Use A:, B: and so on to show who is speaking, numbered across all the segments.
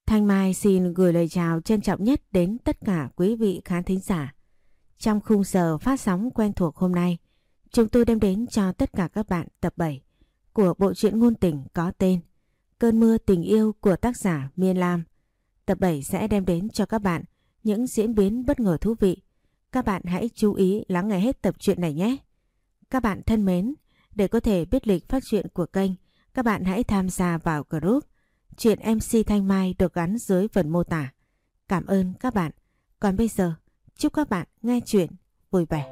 A: Thanh Mai xin gửi lời chào trân trọng nhất đến tất cả quý vị khán thính giả. Trong khung giờ phát sóng quen thuộc hôm nay, chúng tôi đem đến cho tất cả các bạn tập 7 của bộ truyện ngôn tình có tên Cơn mưa tình yêu của tác giả Miên Lam. Tập 7 sẽ đem đến cho các bạn những diễn biến bất ngờ thú vị. Các bạn hãy chú ý lắng nghe hết tập truyện này nhé. Các bạn thân mến, để có thể biết lịch phát truyện của kênh, các bạn hãy tham gia vào group Chuyện MC Thanh Mai được gắn dưới phần mô tả. Cảm ơn các bạn. Còn bây giờ, chúc các bạn nghe chuyện vui vẻ.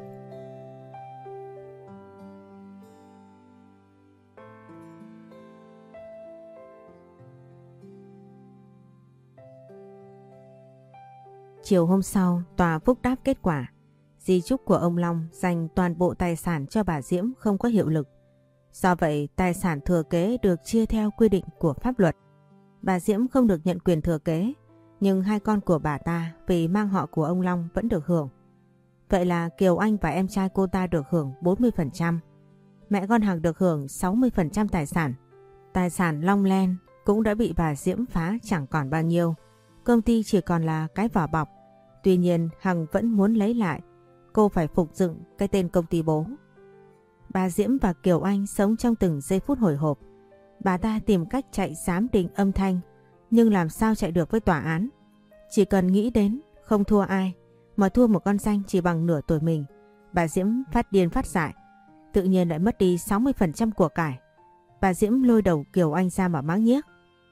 A: Chiều hôm sau, tòa phúc đáp kết quả. Di chúc của ông Long dành toàn bộ tài sản cho bà Diễm không có hiệu lực. Do vậy, tài sản thừa kế được chia theo quy định của pháp luật. Bà Diễm không được nhận quyền thừa kế, nhưng hai con của bà ta vì mang họ của ông Long vẫn được hưởng. Vậy là Kiều Anh và em trai cô ta được hưởng 40%, mẹ con Hằng được hưởng 60% tài sản. Tài sản Long Land cũng đã bị bà Diễm phá chẳng còn bao nhiêu. Công ty chỉ còn là cái vỏ bọc. Tuy nhiên Hằng vẫn muốn lấy lại. Cô phải phục dựng cái tên công ty bố. Bà Diễm và Kiều Anh sống trong từng giây phút hồi hộp. Bà ta tìm cách chạy giám định âm thanh, nhưng làm sao chạy được với tòa án. Chỉ cần nghĩ đến không thua ai, mà thua một con danh chỉ bằng nửa tuổi mình, bà Diễm phát điên phát dại. Tự nhiên lại mất đi 60% của cải. Bà Diễm lôi đầu Kiều Anh ra mà mắng nhiếc.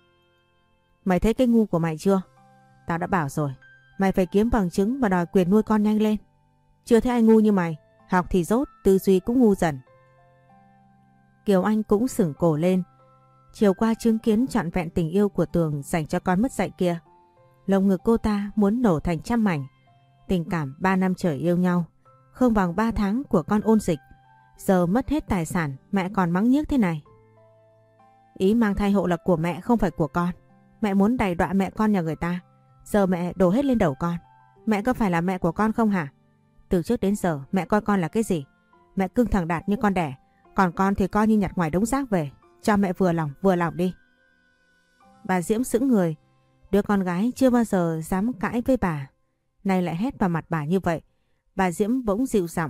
A: Mày thấy cái ngu của mày chưa? Tao đã bảo rồi, mày phải kiếm bằng chứng và đòi quyền nuôi con nhanh lên. Chưa thấy ai ngu như mày, học thì dốt, tư duy cũng ngu dần. Kiều Anh cũng sửng cổ lên. Chiều qua chứng kiến trọn vẹn tình yêu của Tường dành cho con mất dạy kia. Lồng ngực cô ta muốn nổ thành trăm mảnh. Tình cảm 3 năm trời yêu nhau, không bằng 3 tháng của con ôn dịch. Giờ mất hết tài sản, mẹ còn mắng nhiếc thế này. Ý mang thai hộ là của mẹ không phải của con. Mẹ muốn đày đọa mẹ con nhà người ta. Giờ mẹ đổ hết lên đầu con. Mẹ có phải là mẹ của con không hả? Từ trước đến giờ mẹ coi con là cái gì? Mẹ cưng thằng Đạt như con đẻ, còn con thì coi như nhặt ngoài đống rác về. Cho mẹ vừa lòng đi. Bà Diễm sững người. Đứa con gái chưa bao giờ dám cãi với bà, nay lại hét vào mặt bà như vậy. Bà Diễm bỗng dịu giọng.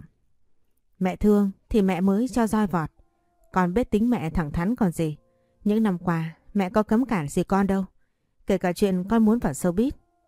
A: Mẹ thương thì mẹ mới cho roi vọt. Con biết tính mẹ thẳng thắn còn gì. Những năm qua mẹ có cấm cản gì con đâu. Kể cả chuyện con muốn vào showbiz.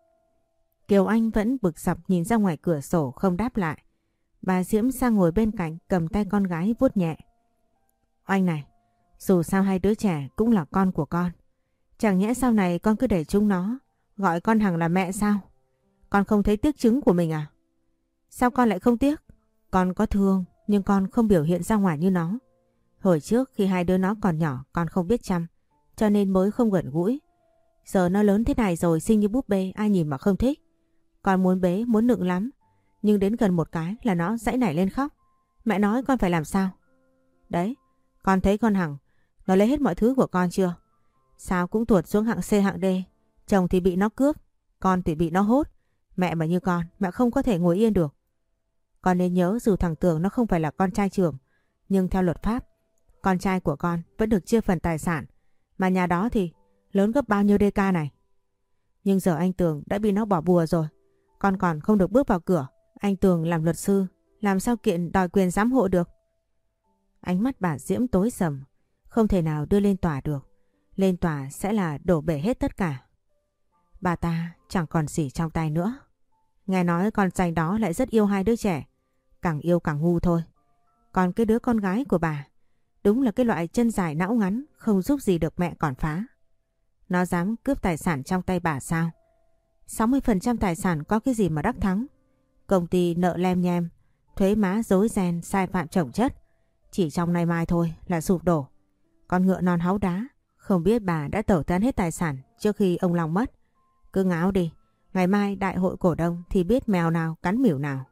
A: Kiều Anh vẫn bực dọc nhìn ra ngoài cửa sổ không đáp lại. Bà Diễm sang ngồi bên cạnh cầm tay con gái vuốt nhẹ. Oanh này, dù sao hai đứa trẻ cũng là con của con. Chẳng nhẽ sau này con cứ để chúng nó gọi con Hằng là mẹ sao? Con không thấy tiếc trứng của mình à? Sao con lại không tiếc? Con có thương nhưng con không biểu hiện ra ngoài như nó. Hồi trước khi hai đứa nó còn nhỏ con không biết chăm, cho nên mới không gần gũi. Giờ nó lớn thế này rồi, xinh như búp bê, ai nhìn mà không thích. Con muốn bế, muốn nựng lắm, nhưng đến gần một cái là nó giãy nảy lên khóc. Mẹ nói con phải làm sao? Đấy, con thấy con Hằng nó lấy hết mọi thứ của con chưa? Sao cũng tuột xuống hạng C hạng D. Chồng thì bị nó cướp, con thì bị nó hốt. Mẹ mà như con, mẹ không có thể ngồi yên được. Con nên nhớ dù thằng Tường nó không phải là con trai trưởng, nhưng theo luật pháp, con trai của con vẫn được chia phần tài sản. Mà nhà đó thì lớn gấp bao nhiêu DK này. Nhưng giờ anh Tường đã bị nó bỏ bùa rồi. Con còn không được bước vào cửa. Anh Tường làm luật sư, làm sao kiện đòi quyền giám hộ được? Ánh mắt bà Diễm tối sầm, không thể nào đưa lên tòa được. Lên tòa sẽ là đổ bể hết tất cả. Bà ta chẳng còn gì trong tay nữa. Nghe nói con trai đó lại rất yêu hai đứa trẻ. Càng yêu càng ngu thôi. Còn cái đứa con gái của bà, đúng là cái loại chân dài não ngắn, không giúp gì được mẹ còn phá. Nó dám cướp tài sản trong tay bà sao? 60% tài sản có cái gì mà đắc thắng? Công ty nợ lem nhem, thuế má rối ren, sai phạm chồng chất. Chỉ trong nay mai thôi là sụp đổ. Con ngựa non háu đá, không biết bà đã tẩu tán hết tài sản trước khi ông Long mất. Cứ ngáo đi, ngày mai đại hội cổ đông thì biết mèo nào cắn mỉu nào.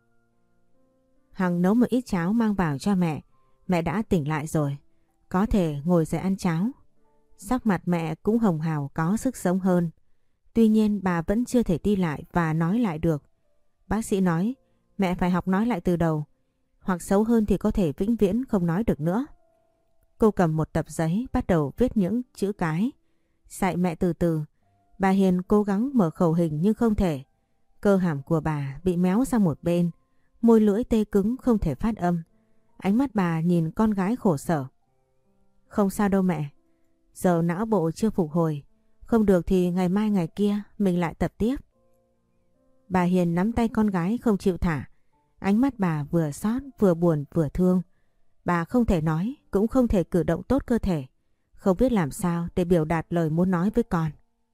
A: Hằng nấu một ít cháo mang vào cho mẹ. Mẹ đã tỉnh lại rồi, có thể ngồi dậy ăn cháo. Sắc mặt mẹ cũng hồng hào có sức sống hơn. Tuy nhiên bà vẫn chưa thể đi lại và nói lại được. Bác sĩ nói mẹ phải học nói lại từ đầu, hoặc xấu hơn thì có thể vĩnh viễn không nói được nữa. Cô cầm một tập giấy bắt đầu viết những chữ cái. Dạy mẹ từ từ. Bà Hiền cố gắng mở khẩu hình nhưng không thể. Cơ hàm của bà bị méo sang một bên, môi lưỡi tê cứng không thể phát âm. Ánh mắt bà nhìn con gái khổ sở. Không sao đâu mẹ, giờ não bộ chưa phục hồi, không được thì ngày mai ngày kia mình lại tập tiếp. Bà Hiền nắm tay con gái không chịu thả, ánh mắt bà vừa xót vừa buồn vừa thương. Bà không thể nói, cũng không thể cử động tốt cơ thể, không biết làm sao để biểu đạt lời muốn nói với con.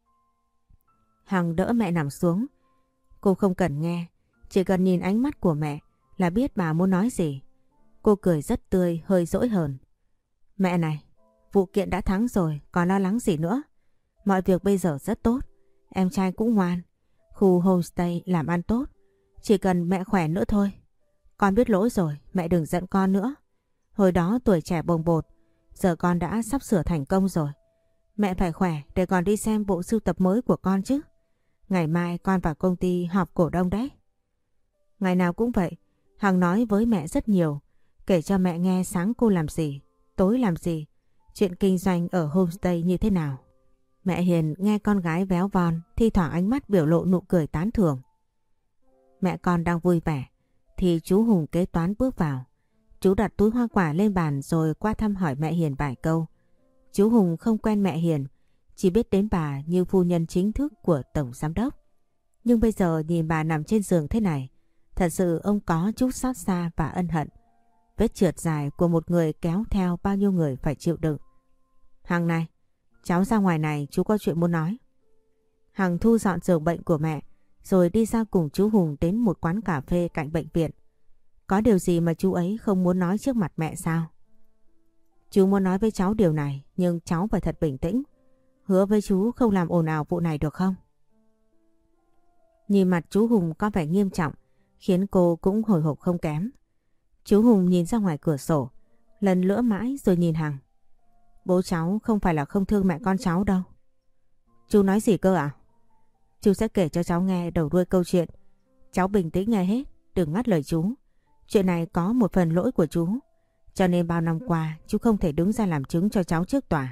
A: Hằng đỡ mẹ nằm xuống. Cô không cần nghe, chỉ cần nhìn ánh mắt của mẹ là biết bà muốn nói gì. Cô cười rất tươi, hơi dỗi hờn. Mẹ này, vụ kiện đã thắng rồi, còn lo lắng gì nữa. Mọi việc bây giờ rất tốt, em trai cũng ngoan. Khu homestay làm ăn tốt, chỉ cần mẹ khỏe nữa thôi. Con biết lỗi rồi, mẹ đừng giận con nữa. Hồi đó tuổi trẻ bồng bột, giờ con đã sắp sửa thành công rồi. Mẹ phải khỏe để còn đi xem bộ sưu tập mới của con chứ. Ngày mai con vào công ty họp cổ đông đấy. Ngày nào cũng vậy, Hằng nói với mẹ rất nhiều, kể cho mẹ nghe sáng cô làm gì, tối làm gì, chuyện kinh doanh ở homestay như thế nào. Mẹ Hiền nghe con gái véo von, thi thoảng ánh mắt biểu lộ nụ cười tán thưởng. Mẹ con đang vui vẻ, thì chú Hùng kế toán bước vào. Chú đặt túi hoa quả lên bàn rồi qua thăm hỏi mẹ Hiền vài câu. Chú Hùng không quen mẹ Hiền, chỉ biết đến bà như phu nhân chính thức của tổng giám đốc. Nhưng bây giờ nhìn bà nằm trên giường thế này, thật sự ông có chút xót xa và ân hận. Vết trượt dài của một người kéo theo bao nhiêu người phải chịu đựng. Hằng này, cháu ra ngoài này, chú có chuyện muốn nói. Hằng thu dọn giường bệnh của mẹ rồi đi ra cùng chú Hùng đến một quán cà phê cạnh bệnh viện. Có điều gì mà chú ấy không muốn nói trước mặt mẹ sao? Chú muốn nói với cháu điều này, nhưng cháu phải thật bình tĩnh. Hứa với chú không làm ồn ào vụ này được không? Nhìn mặt chú Hùng có vẻ nghiêm trọng, khiến cô cũng hồi hộp không kém. Chú Hùng nhìn ra ngoài cửa sổ, lần lữa mãi rồi nhìn Hằng. Bố cháu không phải là không thương mẹ con cháu đâu. Chú nói gì cơ ạ? Chú sẽ kể cho cháu nghe đầu đuôi câu chuyện. Cháu bình tĩnh nghe hết, đừng ngắt lời chú. Chuyện này có một phần lỗi của chú, cho nên bao năm qua chú không thể đứng ra làm chứng cho cháu trước tòa.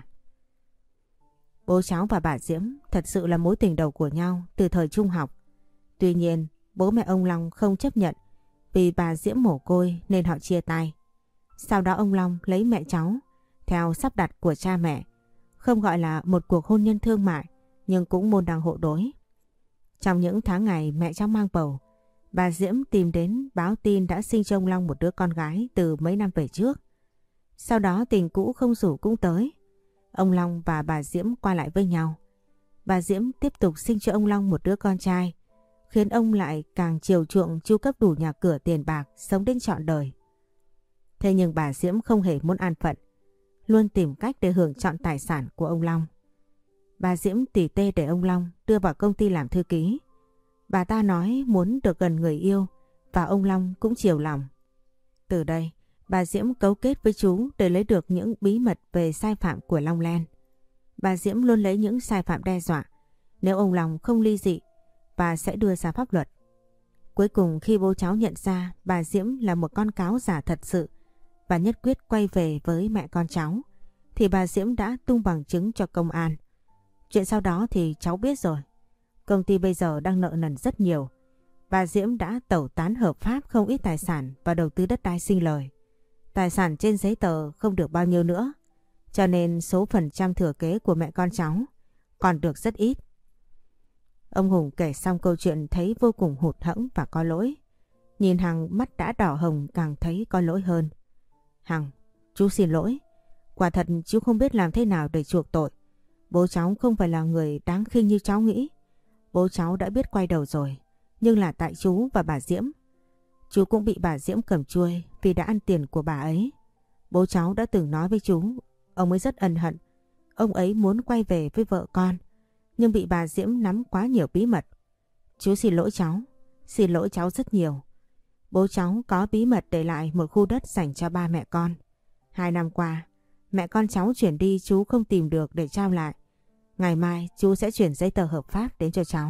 A: Bố cháu và bà Diễm thật sự là mối tình đầu của nhau từ thời trung học. Tuy nhiên, bố mẹ ông Long không chấp nhận vì bà Diễm mồ côi nên họ chia tay. Sau đó ông Long lấy mẹ cháu theo sắp đặt của cha mẹ. Không gọi là một cuộc hôn nhân thương mại, nhưng cũng môn đăng hộ đối. Trong những tháng ngày mẹ cháu mang bầu, bà Diễm tìm đến báo tin đã sinh cho ông Long một đứa con gái từ mấy năm về trước. Sau đó tình cũ không rủ cũng tới. Ông Long và bà Diễm qua lại với nhau. Bà Diễm tiếp tục sinh cho ông Long một đứa con trai, khiến ông lại càng chiều chuộng chu cấp đủ nhà cửa tiền bạc, sống đến trọn đời. Thế nhưng bà Diễm không hề muốn an phận, luôn tìm cách để hưởng trọn tài sản của ông Long. Bà Diễm tỉ tê để ông Long đưa vào công ty làm thư ký. Bà ta nói muốn được gần người yêu và ông Long cũng chiều lòng. Từ đây, bà Diễm cấu kết với chú để lấy được những bí mật về sai phạm của Long Land. Bà Diễm luôn lấy những sai phạm đe dọa. Nếu ông Long không ly dị, bà sẽ đưa ra pháp luật. Cuối cùng khi bố cháu nhận ra bà Diễm là một con cáo giả thật sự và nhất quyết quay về với mẹ con cháu, thì bà Diễm đã tung bằng chứng cho công an. Chuyện sau đó thì cháu biết rồi. Công ty bây giờ đang nợ nần rất nhiều. Bà Diễm đã tẩu tán hợp pháp không ít tài sản và đầu tư đất đai sinh lời. Tài sản trên giấy tờ không được bao nhiêu nữa, cho nên số phần trăm thừa kế của mẹ con cháu còn được rất ít. Ông Hùng kể xong câu chuyện thấy vô cùng hụt hẫng và có lỗi. Nhìn Hằng mắt đã đỏ hồng càng thấy có lỗi hơn. Hằng, chú xin lỗi. Quả thật chú không biết làm thế nào để chuộc tội. Bố cháu không phải là người đáng khinh như cháu nghĩ. Bố cháu đã biết quay đầu rồi, nhưng là tại chú và bà Diễm. Chú cũng bị bà Diễm cầm chuôi vì đã ăn tiền của bà ấy. Bố cháu đã từng nói với chú, ông ấy rất ân hận. Ông ấy muốn quay về với vợ con, nhưng bị bà Diễm nắm quá nhiều bí mật. Chú xin lỗi cháu rất nhiều. Bố cháu có bí mật để lại một khu đất dành cho ba mẹ con. 2 năm qua, mẹ con cháu chuyển đi chú không tìm được để trao lại. Ngày mai chú sẽ chuyển giấy tờ hợp pháp đến cho cháu.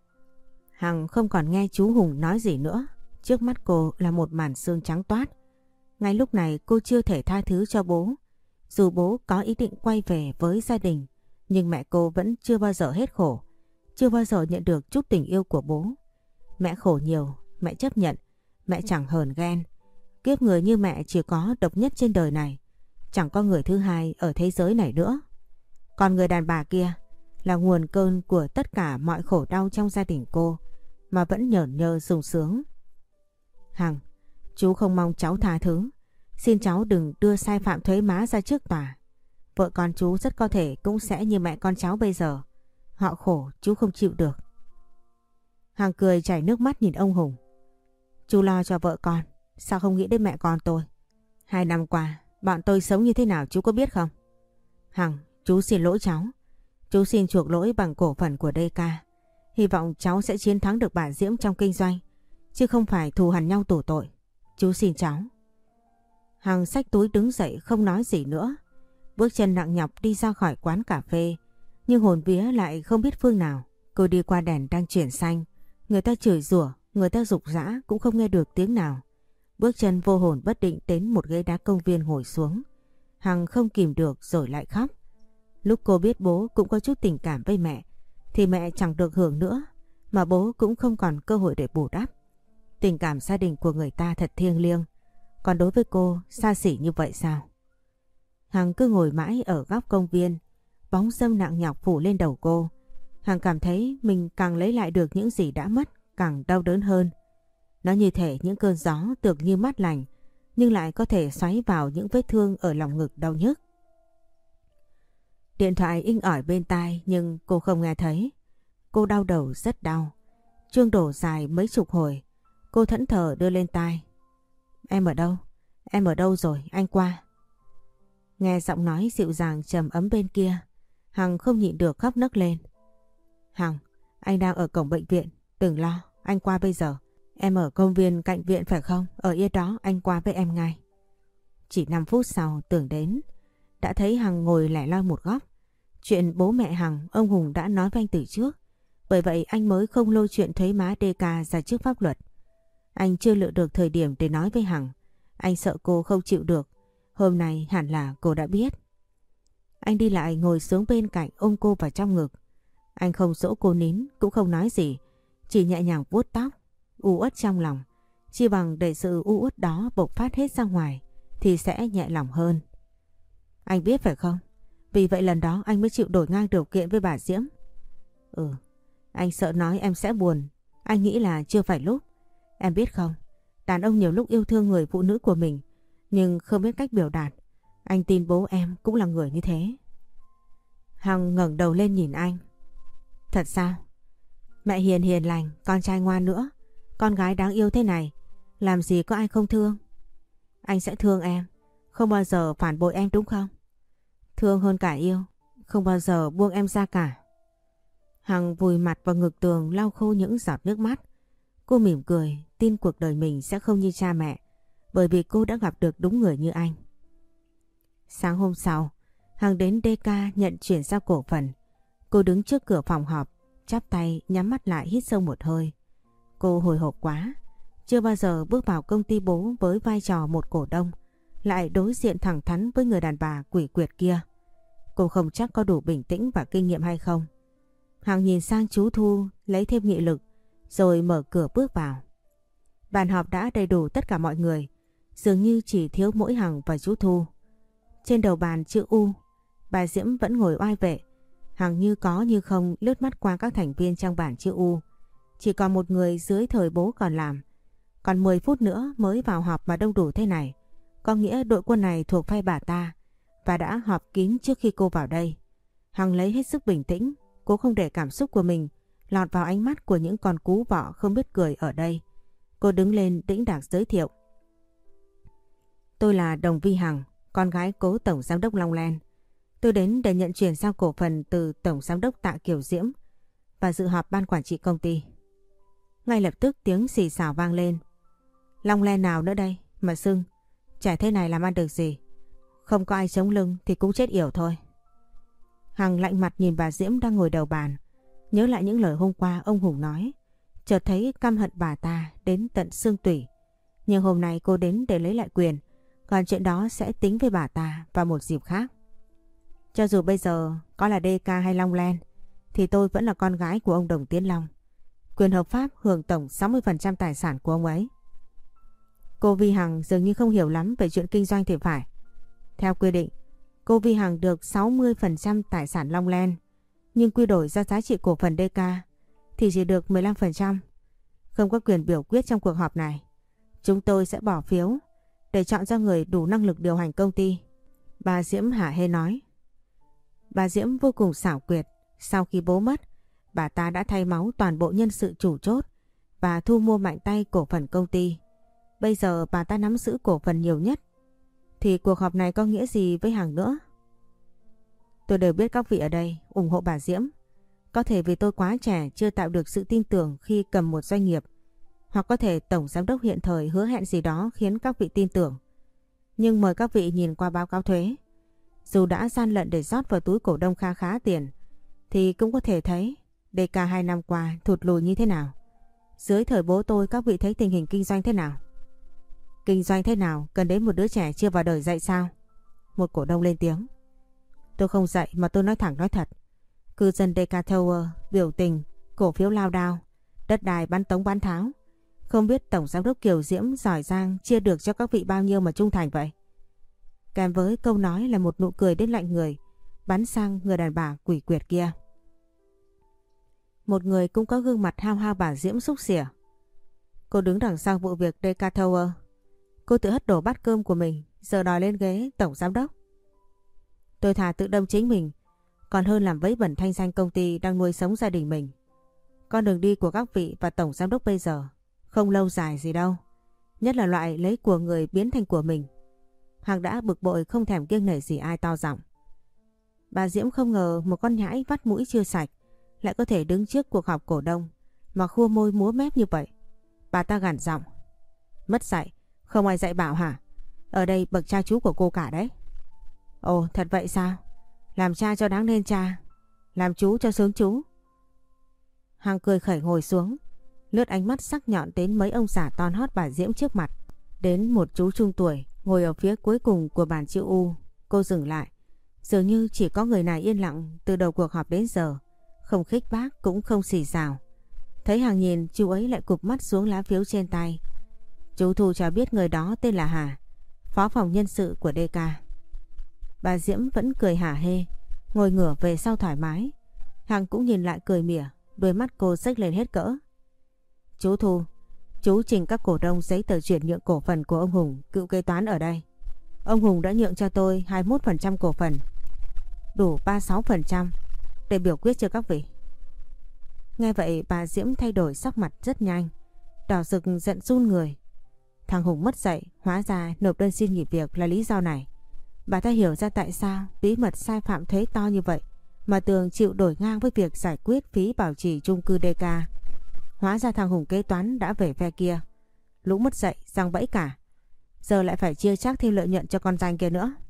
A: Hằng không còn nghe chú Hùng nói gì nữa. Trước mắt cô là một màn sương trắng toát. Ngay lúc này cô chưa thể tha thứ cho bố. Dù bố có ý định quay về với gia đình, nhưng mẹ cô vẫn chưa bao giờ hết khổ. chưa bao giờ nhận được chút tình yêu của bố. Mẹ khổ nhiều, mẹ chấp nhận, mẹ chẳng hờn ghen. Kiếp người như mẹ chỉ có độc nhất trên đời này, chẳng có người thứ hai ở thế giới này nữa. Còn người đàn bà kia là nguồn cơn của tất cả mọi khổ đau trong gia đình cô mà vẫn nhởn nhơ sung sướng. Hằng, chú không mong cháu tha thứ. Xin cháu đừng đưa sai phạm thuế má ra trước tòa. Vợ con chú rất có thể cũng sẽ như mẹ con cháu bây giờ. Họ khổ chú không chịu được. Hằng cười chảy nước mắt nhìn ông Hùng. Chú lo cho vợ con, sao không nghĩ đến mẹ con tôi? 2 năm qua bọn tôi sống như thế nào chú có biết không? Hằng, chú xin lỗi cháu. Chú xin chuộc lỗi bằng cổ phần của DK. Hy vọng cháu sẽ chiến thắng được bà Diễm trong kinh doanh, chứ không phải thù hằn nhau tù tội. Chú xin cháu. Hằng xách túi đứng dậy không nói gì nữa. Bước chân nặng nhọc đi ra khỏi quán cà phê, nhưng hồn vía lại không biết phương nào. Cô đi qua đèn đang chuyển xanh, người ta chửi rủa, người ta rục rã cũng không nghe được tiếng nào. Bước chân vô hồn bất định đến một ghế đá công viên ngồi xuống. Hằng không kìm được rồi lại khóc. Lúc cô biết bố cũng có chút tình cảm với mẹ, thì mẹ chẳng được hưởng nữa, mà bố cũng không còn cơ hội để bù đắp. Tình cảm gia đình của người ta thật thiêng liêng, còn đối với cô xa xỉ như vậy sao? Hằng cứ ngồi mãi ở góc công viên, bóng râm nặng nhọc phủ lên đầu cô. Hằng cảm thấy mình càng lấy lại được những gì đã mất, càng đau đớn hơn. Nó như thể những cơn gió tưởng như mát lành, nhưng lại có thể xoáy vào những vết thương ở lòng ngực đau nhức. Điện thoại inh ỏi bên tai nhưng cô không nghe thấy. Cô đau đầu rất đau. Chuông đổ dài mấy chục hồi. Cô thẫn thờ đưa lên tai. Em ở đâu? Em ở đâu rồi? Anh qua. Nghe giọng nói dịu dàng trầm ấm bên kia, Hằng không nhịn được khóc nấc lên. Hằng, anh đang ở cổng bệnh viện. Đừng lo, anh qua bây giờ. Em ở công viên cạnh viện phải không? Ở yên đó, anh qua với em ngay. Chỉ 5 phút sau tưởng đến, đã thấy Hằng ngồi lẻ loi một góc. Chuyện bố mẹ Hằng, ông Hùng đã nói với anh từ trước. Bởi vậy anh mới không lôi chuyện thuế má DK ra trước pháp luật. Anh chưa lựa được thời điểm để nói với Hằng. Anh sợ cô không chịu được. Hôm nay hẳn là cô đã biết. Anh đi lại ngồi xuống bên cạnh ôm cô vào trong ngực. Anh không dỗ cô nín, cũng không nói gì. Chỉ nhẹ nhàng vuốt tóc, u uất trong lòng. Chi bằng để sự u uất đó bộc phát hết ra ngoài thì sẽ nhẹ lòng hơn. Anh biết phải không? Vì vậy lần đó anh mới chịu đổi ngang điều kiện với bà Diễm. Ừ, anh sợ nói em sẽ buồn. Anh nghĩ là chưa phải lúc. Em biết không, đàn ông nhiều lúc yêu thương người phụ nữ của mình nhưng không biết cách biểu đạt. Anh tin bố em cũng là người như thế. Hằng ngẩng đầu lên nhìn anh. Thật sao? Mẹ hiền hiền lành, con trai ngoan nữa. Con gái đáng yêu thế này, làm gì có ai không thương. Anh sẽ thương em, không bao giờ phản bội em đúng không? Thương hơn cả yêu, không bao giờ buông em ra cả. Hằng vùi mặt vào ngực tường lau khô những giọt nước mắt. Cô mỉm cười, tin cuộc đời mình sẽ không như cha mẹ, bởi vì cô đã gặp được đúng người như anh. Sáng hôm sau, Hằng đến DK nhận chuyển giao cổ phần. Cô đứng trước cửa phòng họp, chắp tay nhắm mắt lại hít sâu một hơi. Cô hồi hộp quá, chưa bao giờ bước vào công ty bố với vai trò một cổ đông, lại đối diện thẳng thắn với người đàn bà quỷ quyệt kia. Cô không chắc có đủ bình tĩnh và kinh nghiệm hay không. Hằng nhìn sang chú Thu lấy thêm nghị lực, rồi mở cửa bước vào. Bàn họp đã đầy đủ tất cả mọi người, dường như chỉ thiếu mỗi Hằng và chú Thu. Trên đầu bàn chữ U, bà Diễm vẫn ngồi oai vệ. Hằng như có như không lướt mắt qua các thành viên trong bảng chữ U. Chỉ còn một người dưới thời bố còn làm. Còn 10 phút nữa mới vào họp mà đông đủ thế này. Có nghĩa đội quân này thuộc phe bà ta và đã họp kín trước khi cô vào đây. Hằng lấy hết sức bình tĩnh, cô không để cảm xúc của mình lọt vào ánh mắt của những con cú vọ không biết cười ở đây. Cô đứng lên đĩnh đạc giới thiệu. Tôi là Đồng Vi Hằng, con gái cố Tổng Giám đốc Long Land. Tôi đến để nhận chuyển giao cổ phần từ Tổng Giám đốc Tạ Kiều Diễm và dự họp ban quản trị công ty. Ngay lập tức tiếng xì xào vang lên. Long Land nào nữa đây mà xưng, chả thế này làm ăn được gì. Không có ai chống lưng thì cũng chết yểu thôi. Hằng lạnh mặt nhìn bà Diễm đang ngồi đầu bàn, nhớ lại những lời hôm qua ông Hùng nói, chợt thấy căm hận bà ta đến tận xương tủy. Nhưng hôm nay cô đến để lấy lại quyền, còn chuyện đó sẽ tính với bà ta vào một dịp khác. Cho dù bây giờ có là DK hay Long Land thì tôi vẫn là con gái của ông Đồng Tiến Long. Quyền hợp pháp hưởng tổng 60% tài sản của ông ấy. Cô Vi Hằng dường như không hiểu lắm về chuyện kinh doanh thì phải. Theo quy định, cô Vi Hằng được 60% tài sản Long Land, nhưng quy đổi ra giá trị cổ phần DK thì chỉ được 15%. Không có quyền biểu quyết trong cuộc họp này. Chúng tôi sẽ bỏ phiếu để chọn ra người đủ năng lực điều hành công ty. Bà Diễm hả hê nói. Bà Diễm vô cùng xảo quyệt. Sau khi bố mất, bà ta đã thay máu toàn bộ nhân sự chủ chốt và thu mua mạnh tay cổ phần công ty. Bây giờ bà ta nắm giữ cổ phần nhiều nhất. Thì cuộc họp này có nghĩa gì với Hằng nữa? Tôi đều biết các vị ở đây ủng hộ bà Diễm. Có thể vì tôi quá trẻ chưa tạo được sự tin tưởng khi cầm một doanh nghiệp. Hoặc có thể tổng giám đốc hiện thời hứa hẹn gì đó khiến các vị tin tưởng. Nhưng mời các vị nhìn qua báo cáo thuế. Dù đã gian lận để rót vào túi cổ đông kha khá tiền, thì cũng có thể thấy DK 2 năm qua thụt lùi như thế nào. Dưới thời bố tôi các vị thấy tình hình kinh doanh thế nào? Kinh doanh thế nào cần đến một đứa trẻ chưa vào đời dạy sao? Một cổ đông lên tiếng. Tôi không dạy mà tôi nói thẳng nói thật. Cư dân DK Tower biểu tình, cổ phiếu lao đao, đất đai bán tống bán tháo. Không biết tổng giám đốc Kiều Diễm giỏi giang chia được cho các vị bao nhiêu mà trung thành vậy? Kèm với câu nói là một nụ cười đến lạnh người, bắn sang người đàn bà quỷ quyệt kia. Một người cũng có gương mặt hao hao bà Diễm xúc xỉa. Cô đứng đằng sau vụ việc DK Tower. Cô tự hất đổ bát cơm của mình, giờ đòi lên ghế tổng giám đốc. Tôi thà tự đâm chính mình, còn hơn làm vấy bẩn thanh danh công ty đang nuôi sống gia đình mình. Con đường đi của các vị và tổng giám đốc bây giờ không lâu dài gì đâu. Nhất là loại lấy của người biến thành của mình. Hằng đã bực bội không thèm kiêng nể gì ai to giọng. Bà Diễm không ngờ một con nhãi vắt mũi chưa sạch lại có thể đứng trước cuộc họp cổ đông mà khua môi múa mép như vậy. Bà ta gằn giọng. Mất dạy, không ai dạy bảo hả? Ở đây bậc cha chú của cô cả đấy. Ồ, thật vậy sao? Làm cha cho đáng nên cha, làm chú cho sướng chú. Hằng cười khẩy ngồi xuống, lướt ánh mắt sắc nhọn đến mấy ông già ton hót bà Diễm trước mặt. Đến một chú trung tuổi ngồi ở phía cuối cùng của bàn chữ U. Cô dừng lại. Dường như chỉ có người này yên lặng từ đầu cuộc họp đến giờ. Không khích bác cũng không xì xào. Thấy Hằng nhìn, chú ấy lại cụp mắt xuống lá phiếu trên tay. Chú Thu cho biết người đó tên là Hà, phó phòng nhân sự của DK. Bà Diễm vẫn cười hả hê, ngồi ngửa về sau thoải mái. Hằng cũng nhìn lại cười mỉa, đôi mắt cô xếch lên hết cỡ. Chú Thu, chú trình các cổ đông giấy tờ chuyển nhượng cổ phần của ông Hùng, cựu kế toán ở đây. Ông Hùng đã nhượng cho tôi 21% cổ phần, đủ 36% để biểu quyết cho các vị. Nghe vậy bà Diễm thay đổi sắc mặt rất nhanh, đỏ rực giận run người. Thằng Hùng mất dạy, hóa ra nộp đơn xin nghỉ việc là lý do này. Bà ta hiểu ra tại sao bí mật sai phạm thuế to như vậy mà Tường chịu đổi ngang với việc giải quyết phí bảo trì chung cư DK. Hóa ra thằng Hùng kế toán đã về phe kia. Lũ mất dạy, giăng bẫy cả. Giờ lại phải chia chác thêm lợi nhuận cho con danh kia nữa.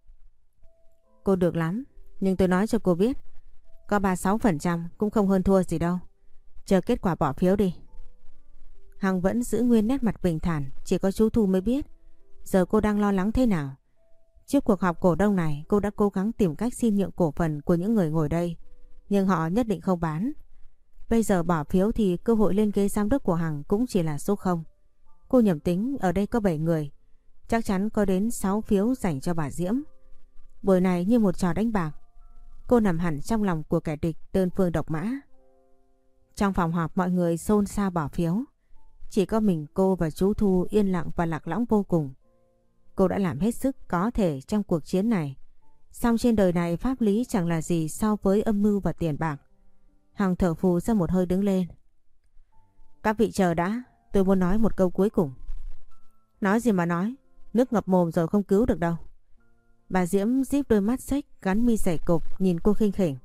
A: Cô được lắm, nhưng tôi nói cho cô biết, có 36% cũng không hơn thua gì đâu. Chờ kết quả bỏ phiếu đi. Hằng vẫn giữ nguyên nét mặt bình thản, chỉ có chú Thu mới biết giờ cô đang lo lắng thế nào. Trước cuộc họp cổ đông này, cô đã cố gắng tìm cách xin nhượng cổ phần của những người ngồi đây, nhưng họ nhất định không bán. Bây giờ bỏ phiếu thì cơ hội lên ghế giám đốc của Hằng cũng chỉ là số 0. Cô nhầm tính ở đây có 7 người, chắc chắn có đến 6 phiếu dành cho bà Diễm. Buổi này như một trò đánh bạc. Cô nằm hẳn trong lòng của kẻ địch đơn phương độc mã. Trong phòng họp mọi người xôn xao bỏ phiếu. Chỉ có mình cô và chú Thu yên lặng và lạc lõng vô cùng. Cô đã làm hết sức có thể trong cuộc chiến này. Song trên đời này pháp lý chẳng là gì so với âm mưu và tiền bạc. Hằng thở phù ra một hơi đứng lên. Các vị chờ đã, tôi muốn nói một câu cuối cùng. Nói gì mà nói, nước ngập mồm rồi không cứu được đâu. Bà Diễm díp đôi mắt xếch gắn mi dày cục nhìn cô khinh khỉnh.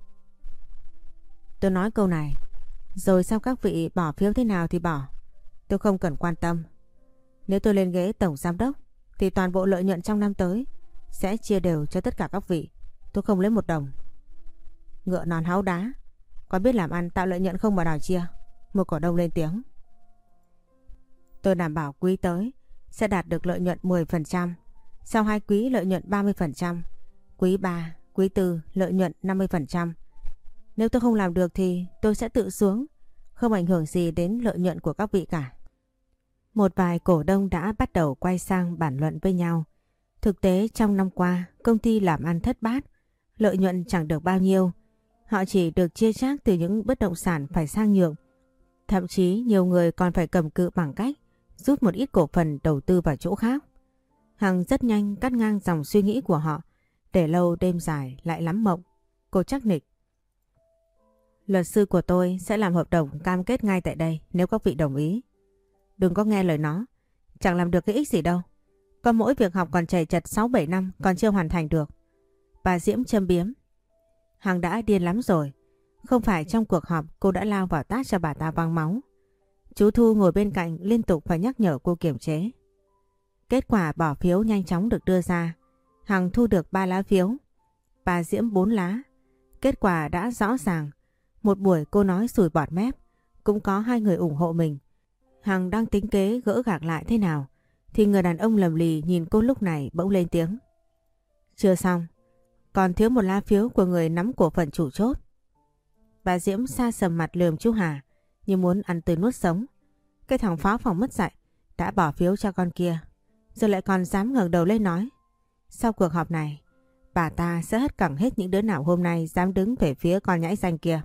A: Tôi nói câu này, rồi sau các vị bỏ phiếu thế nào thì bỏ. Tôi không cần quan tâm. Nếu tôi lên ghế tổng giám đốc thì toàn bộ lợi nhuận trong năm tới sẽ chia đều cho tất cả các vị. Tôi không lấy một đồng. Ngựa non háu đá, có biết làm ăn tạo lợi nhuận không mà đòi chia. Một cổ đông lên tiếng. Tôi đảm bảo quý tới sẽ đạt được lợi nhuận 10%. Sau 2 quý lợi nhuận 30%. Quý 3, quý 4 lợi nhuận 50%. Nếu tôi không làm được thì tôi sẽ tự xuống, không ảnh hưởng gì đến lợi nhuận của các vị cả. Một vài cổ đông đã bắt đầu quay sang bàn luận với nhau. Thực tế trong năm qua, công ty làm ăn thất bát, lợi nhuận chẳng được bao nhiêu. Họ chỉ được chia chác từ những bất động sản phải sang nhượng. Thậm chí nhiều người còn phải cầm cự bằng cách rút một ít cổ phần đầu tư vào chỗ khác. Hằng rất nhanh cắt ngang dòng suy nghĩ của họ, để lâu đêm dài lại lắm mộng. Cô chắc nịch. Luật sư của tôi sẽ làm hợp đồng cam kết ngay tại đây nếu các vị đồng ý. Đừng có nghe lời nó, chẳng làm được cái ích gì đâu. Có mỗi việc học còn trầy trật 6-7 năm còn chưa hoàn thành được. Bà Diễm châm biếm. Hằng đã điên lắm rồi. Không phải trong cuộc họp cô đã lao vào tát cho bà ta văng máu. Chú Thu ngồi bên cạnh liên tục phải nhắc nhở cô kiềm chế. Kết quả bỏ phiếu nhanh chóng được đưa ra. Hằng thu được 3 lá phiếu, bà Diễm 4 lá. Kết quả đã rõ ràng. Một buổi cô nói sùi bọt mép, cũng có 2 người ủng hộ mình. Hằng đang tính kế gỡ gạc lại thế nào, thì người đàn ông lầm lì nhìn cô lúc này bỗng lên tiếng. Chưa xong, còn thiếu 1 lá phiếu của người nắm cổ phần chủ chốt. Bà Diễm sa sầm mặt lườm chú Hà như muốn ăn tươi nuốt sống. Cái thằng phó phòng mất dạy đã bỏ phiếu cho con kia, giờ lại còn dám ngẩng đầu lên nói. Sau cuộc họp này, bà ta sẽ hất cẳng hết những đứa nào hôm nay dám đứng về phía con nhãi danh kia.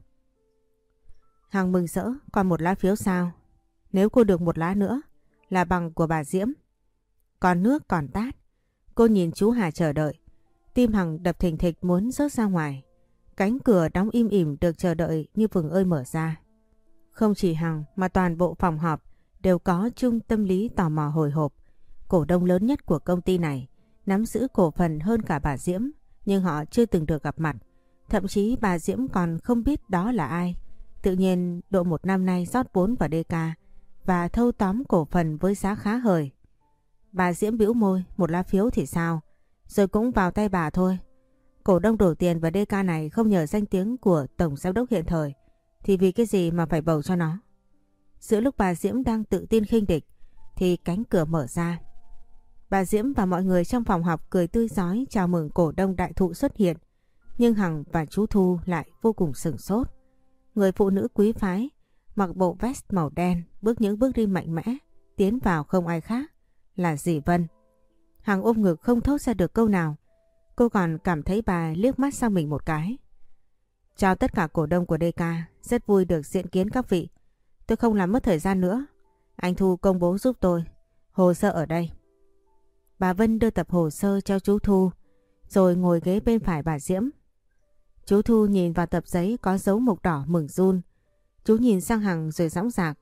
A: Hằng mừng rỡ, còn 1 lá phiếu sao? Nếu cô được 1 lá nữa là bằng của bà Diễm. Còn nước còn tát. Cô nhìn chú Hà chờ đợi. Tim Hằng đập thình thịch muốn rớt ra ngoài. Cánh cửa đóng im ỉm được chờ đợi như vừng ơi mở ra. Không chỉ Hằng mà toàn bộ phòng họp đều có chung tâm lý tò mò hồi hộp. Cổ đông lớn nhất của công ty này nắm giữ cổ phần hơn cả bà Diễm, nhưng họ chưa từng được gặp mặt. Thậm chí bà Diễm còn không biết đó là ai. Tự nhiên độ 1 năm nay rót vốn vào DK và thâu tóm cổ phần với giá khá hời. Bà Diễm bĩu môi, 1 lá phiếu thì sao? Rồi cũng vào tay bà thôi. Cổ đông đổ tiền vào DK này không nhờ danh tiếng của tổng giám đốc hiện thời, thì vì cái gì mà phải bầu cho nó? Giữa lúc bà Diễm đang tự tin khinh địch thì cánh cửa mở ra. Bà Diễm và mọi người trong phòng họp cười tươi rói chào mừng cổ đông đại thụ xuất hiện. Nhưng Hằng và chú Thu lại vô cùng sửng sốt. Người phụ nữ quý phái mặc bộ vest màu đen bước những bước đi mạnh mẽ tiến vào không ai khác là dì Vân. Hằng ôm ngực không thốt ra được câu nào. Cô còn cảm thấy bà liếc mắt sang mình một cái. Chào tất cả cổ đông của DK, rất vui được diện kiến các vị. Tôi không làm mất thời gian nữa. Anh Thu công bố giúp tôi. Hồ sơ ở đây. Bà Vân đưa tập hồ sơ cho chú Thu, rồi ngồi ghế bên phải bà Diễm. Chú Thu nhìn vào tập giấy có dấu mộc đỏ mừng run. Chú nhìn sang Hằng rồi dõng dạc.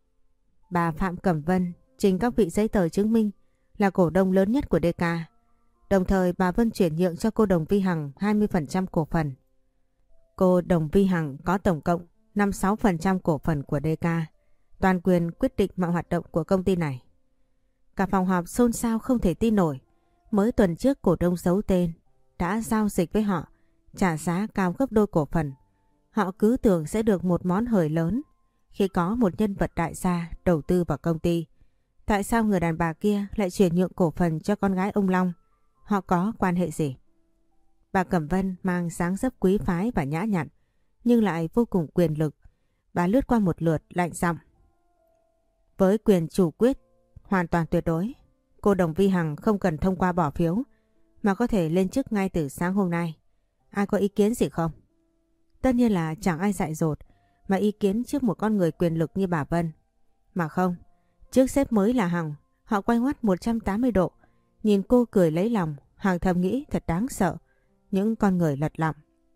A: Bà Phạm Cẩm Vân trình các vị giấy tờ chứng minh là cổ đông lớn nhất của DK. Đồng thời bà Vân chuyển nhượng cho cô Đồng Vi Hằng 20% cổ phần. Cô Đồng Vi Hằng có tổng cộng 56% cổ phần của DK, toàn quyền quyết định mọi hoạt động của công ty này. Cả phòng họp xôn xao không thể tin nổi. Mới tuần trước cổ đông giấu tên đã giao dịch với họ, trả giá cao gấp đôi cổ phần. Họ cứ tưởng sẽ được một món hời lớn khi có một nhân vật đại gia đầu tư vào công ty. Tại sao người đàn bà kia lại chuyển nhượng cổ phần cho con gái ông Long? Họ có quan hệ gì? Bà Cẩm Vân mang dáng dấp quý phái và nhã nhặn, nhưng lại vô cùng quyền lực. Bà lướt qua một lượt lạnh giọng. Với quyền chủ quyết hoàn toàn tuyệt đối, cô Đồng Vi Hằng không cần thông qua bỏ phiếu mà có thể lên chức ngay từ sáng hôm nay. Ai có ý kiến gì không? Tất nhiên là chẳng ai dại dột mà ý kiến trước một con người quyền lực như bà Vân. Mà không, trước sếp mới là Hằng, họ quay ngoắt 180 độ. Nhìn cô cười lấy lòng, Hằng thầm nghĩ thật đáng sợ. Những con người lật lọng.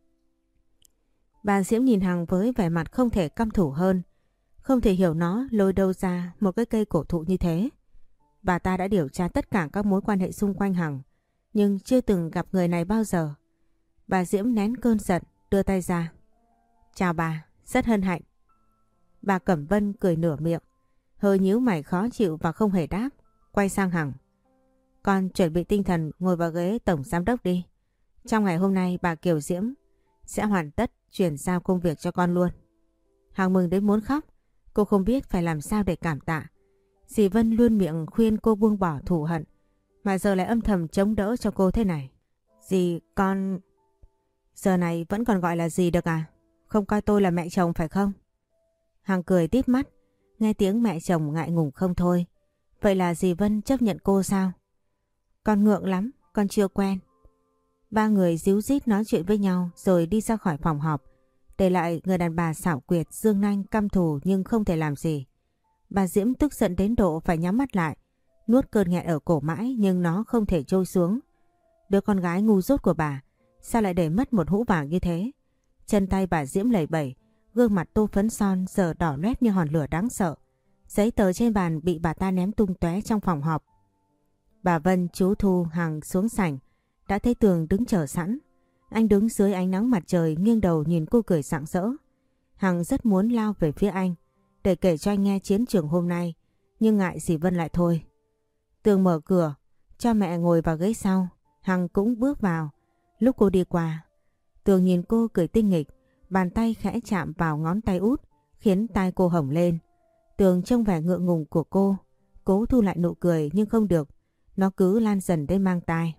A: Bà Diễm nhìn Hằng với vẻ mặt không thể căm thủ hơn. Không thể hiểu nó lôi đâu ra một cái cây cổ thụ như thế. Bà ta đã điều tra tất cả các mối quan hệ xung quanh Hằng, nhưng chưa từng gặp người này bao giờ. Bà Diễm nén cơn giận, đưa tay ra. Chào bà, rất hân hạnh. Bà Cẩm Vân cười nửa miệng, hơi nhíu mày khó chịu và không hề đáp. Quay sang Hằng. Con chuẩn bị tinh thần ngồi vào ghế tổng giám đốc đi. Trong ngày hôm nay bà Kiều Diễm sẽ hoàn tất chuyển giao công việc cho con luôn. Hằng mừng đến muốn khóc. Cô không biết phải làm sao để cảm tạ. Dì Vân luôn miệng khuyên cô buông bỏ thù hận, mà giờ lại âm thầm chống đỡ cho cô thế này. Dì con... Giờ này vẫn còn gọi là dì được à? không coi tôi là mẹ chồng phải không? Hằng cười tít mắt, nghe tiếng mẹ chồng ngại ngùng không thôi. Vậy là dì Vân chấp nhận cô sao? Con ngượng lắm, con chưa quen. Ba người díu dít nói chuyện với nhau rồi đi ra khỏi phòng họp, để lại người đàn bà xảo quyệt dương nanh căm thù nhưng không thể làm gì. Bà Diễm tức giận đến độ phải nhắm mắt lại, nuốt cơn nghẹn ở cổ mãi nhưng nó không thể trôi xuống. Đứa con gái ngu dốt của bà, sao lại để mất một hũ vàng như thế? Chân tay bà Diễm lẩy bẩy, gương mặt tô phấn son giờ đỏ loét như hòn lửa đáng sợ. Giấy tờ trên bàn bị bà ta ném tung tóe trong phòng họp. Bà Vân, chú Thu, Hằng xuống sảnh, đã thấy Tường đứng chờ sẵn. Anh đứng dưới ánh nắng mặt trời nghiêng đầu nhìn cô cười rạng rỡ. Hằng rất muốn lao về phía anh để kể cho anh nghe chiến trường hôm nay, nhưng ngại dì Vân lại thôi. Tường mở cửa, cho mẹ ngồi vào ghế sau. Hằng cũng bước vào. Lúc cô đi qua, Tường nhìn cô cười tinh nghịch, bàn tay khẽ chạm vào ngón tay út, khiến tai cô hồng lên. Tường trông vẻ ngượng ngùng của cô, cố thu lại nụ cười nhưng không được, nó cứ lan dần đến mang tai.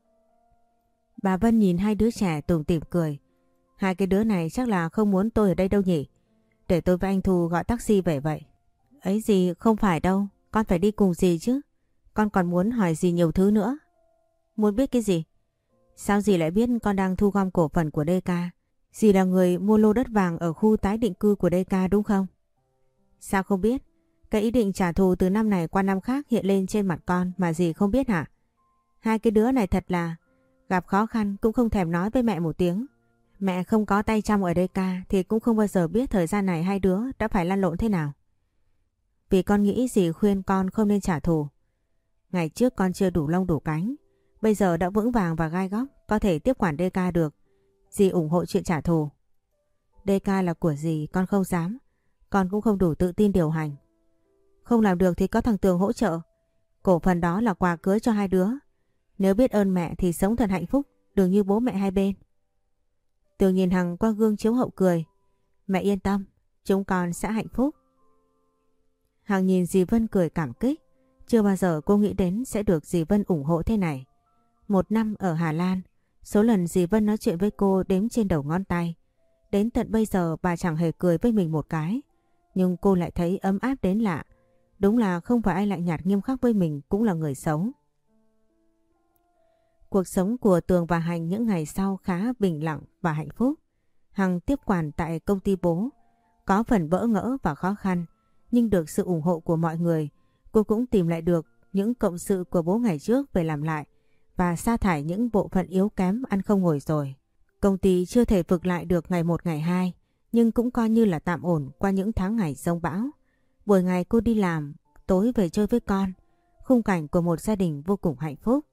A: Bà Vân nhìn hai đứa trẻ tủm tỉm cười. Hai cái đứa này chắc là không muốn tôi ở đây đâu nhỉ? Để tôi với anh Thu gọi taxi về vậy. Ấy gì không phải đâu, con phải đi cùng dì chứ. Con còn muốn hỏi dì nhiều thứ nữa. Muốn biết cái gì? Sao dì lại biết con đang thu gom cổ phần của DK? Dì là người mua lô đất vàng ở khu tái định cư của DK đúng không? Sao không biết? Cái ý định trả thù từ năm này qua năm khác hiện lên trên mặt con mà dì không biết hả? Hai cái đứa này thật là gặp khó khăn cũng không thèm nói với mẹ một tiếng. Mẹ không có tay trong ở DK thì cũng không bao giờ biết thời gian này hai đứa đã phải lăn lộn thế nào. Vì con nghĩ dì khuyên con không nên trả thù. Ngày trước con chưa đủ lông đủ cánh, bây giờ đã vững vàng và gai góc, có thể tiếp quản DK được. Dì ủng hộ chuyện trả thù. DK là của dì, con không dám. Con cũng không đủ tự tin điều hành. Không làm được thì có thằng Tường hỗ trợ. Cổ phần đó là quà cưới cho hai đứa. Nếu biết ơn mẹ thì sống thật hạnh phúc, đừng như bố mẹ hai bên. Tường nhìn Hằng qua gương chiếu hậu cười. Mẹ yên tâm, chúng con sẽ hạnh phúc. Hằng nhìn dì Vân cười cảm kích. Chưa bao giờ cô nghĩ đến sẽ được dì Vân ủng hộ thế này. Một năm ở Hà Lan, số lần dì Vân nói chuyện với cô đếm trên đầu ngón tay. Đến tận bây giờ bà chẳng hề cười với mình một cái. Nhưng cô lại thấy ấm áp đến lạ. Đúng là không phải ai lạnh nhạt nghiêm khắc với mình cũng là người xấu. Cuộc sống của Tường và Hành những ngày sau khá bình lặng và hạnh phúc. Hằng tiếp quản tại công ty bố. Có phần bỡ ngỡ và khó khăn, nhưng được sự ủng hộ của mọi người, cô cũng tìm lại được những cộng sự của bố ngày trước về làm lại và sa thải những bộ phận yếu kém ăn không ngồi rồi. Công ty chưa thể vực lại được ngày một ngày hai, nhưng cũng coi như là tạm ổn qua những tháng ngày giông bão. Buổi ngày cô đi làm, tối về chơi với con, khung cảnh của một gia đình vô cùng hạnh phúc.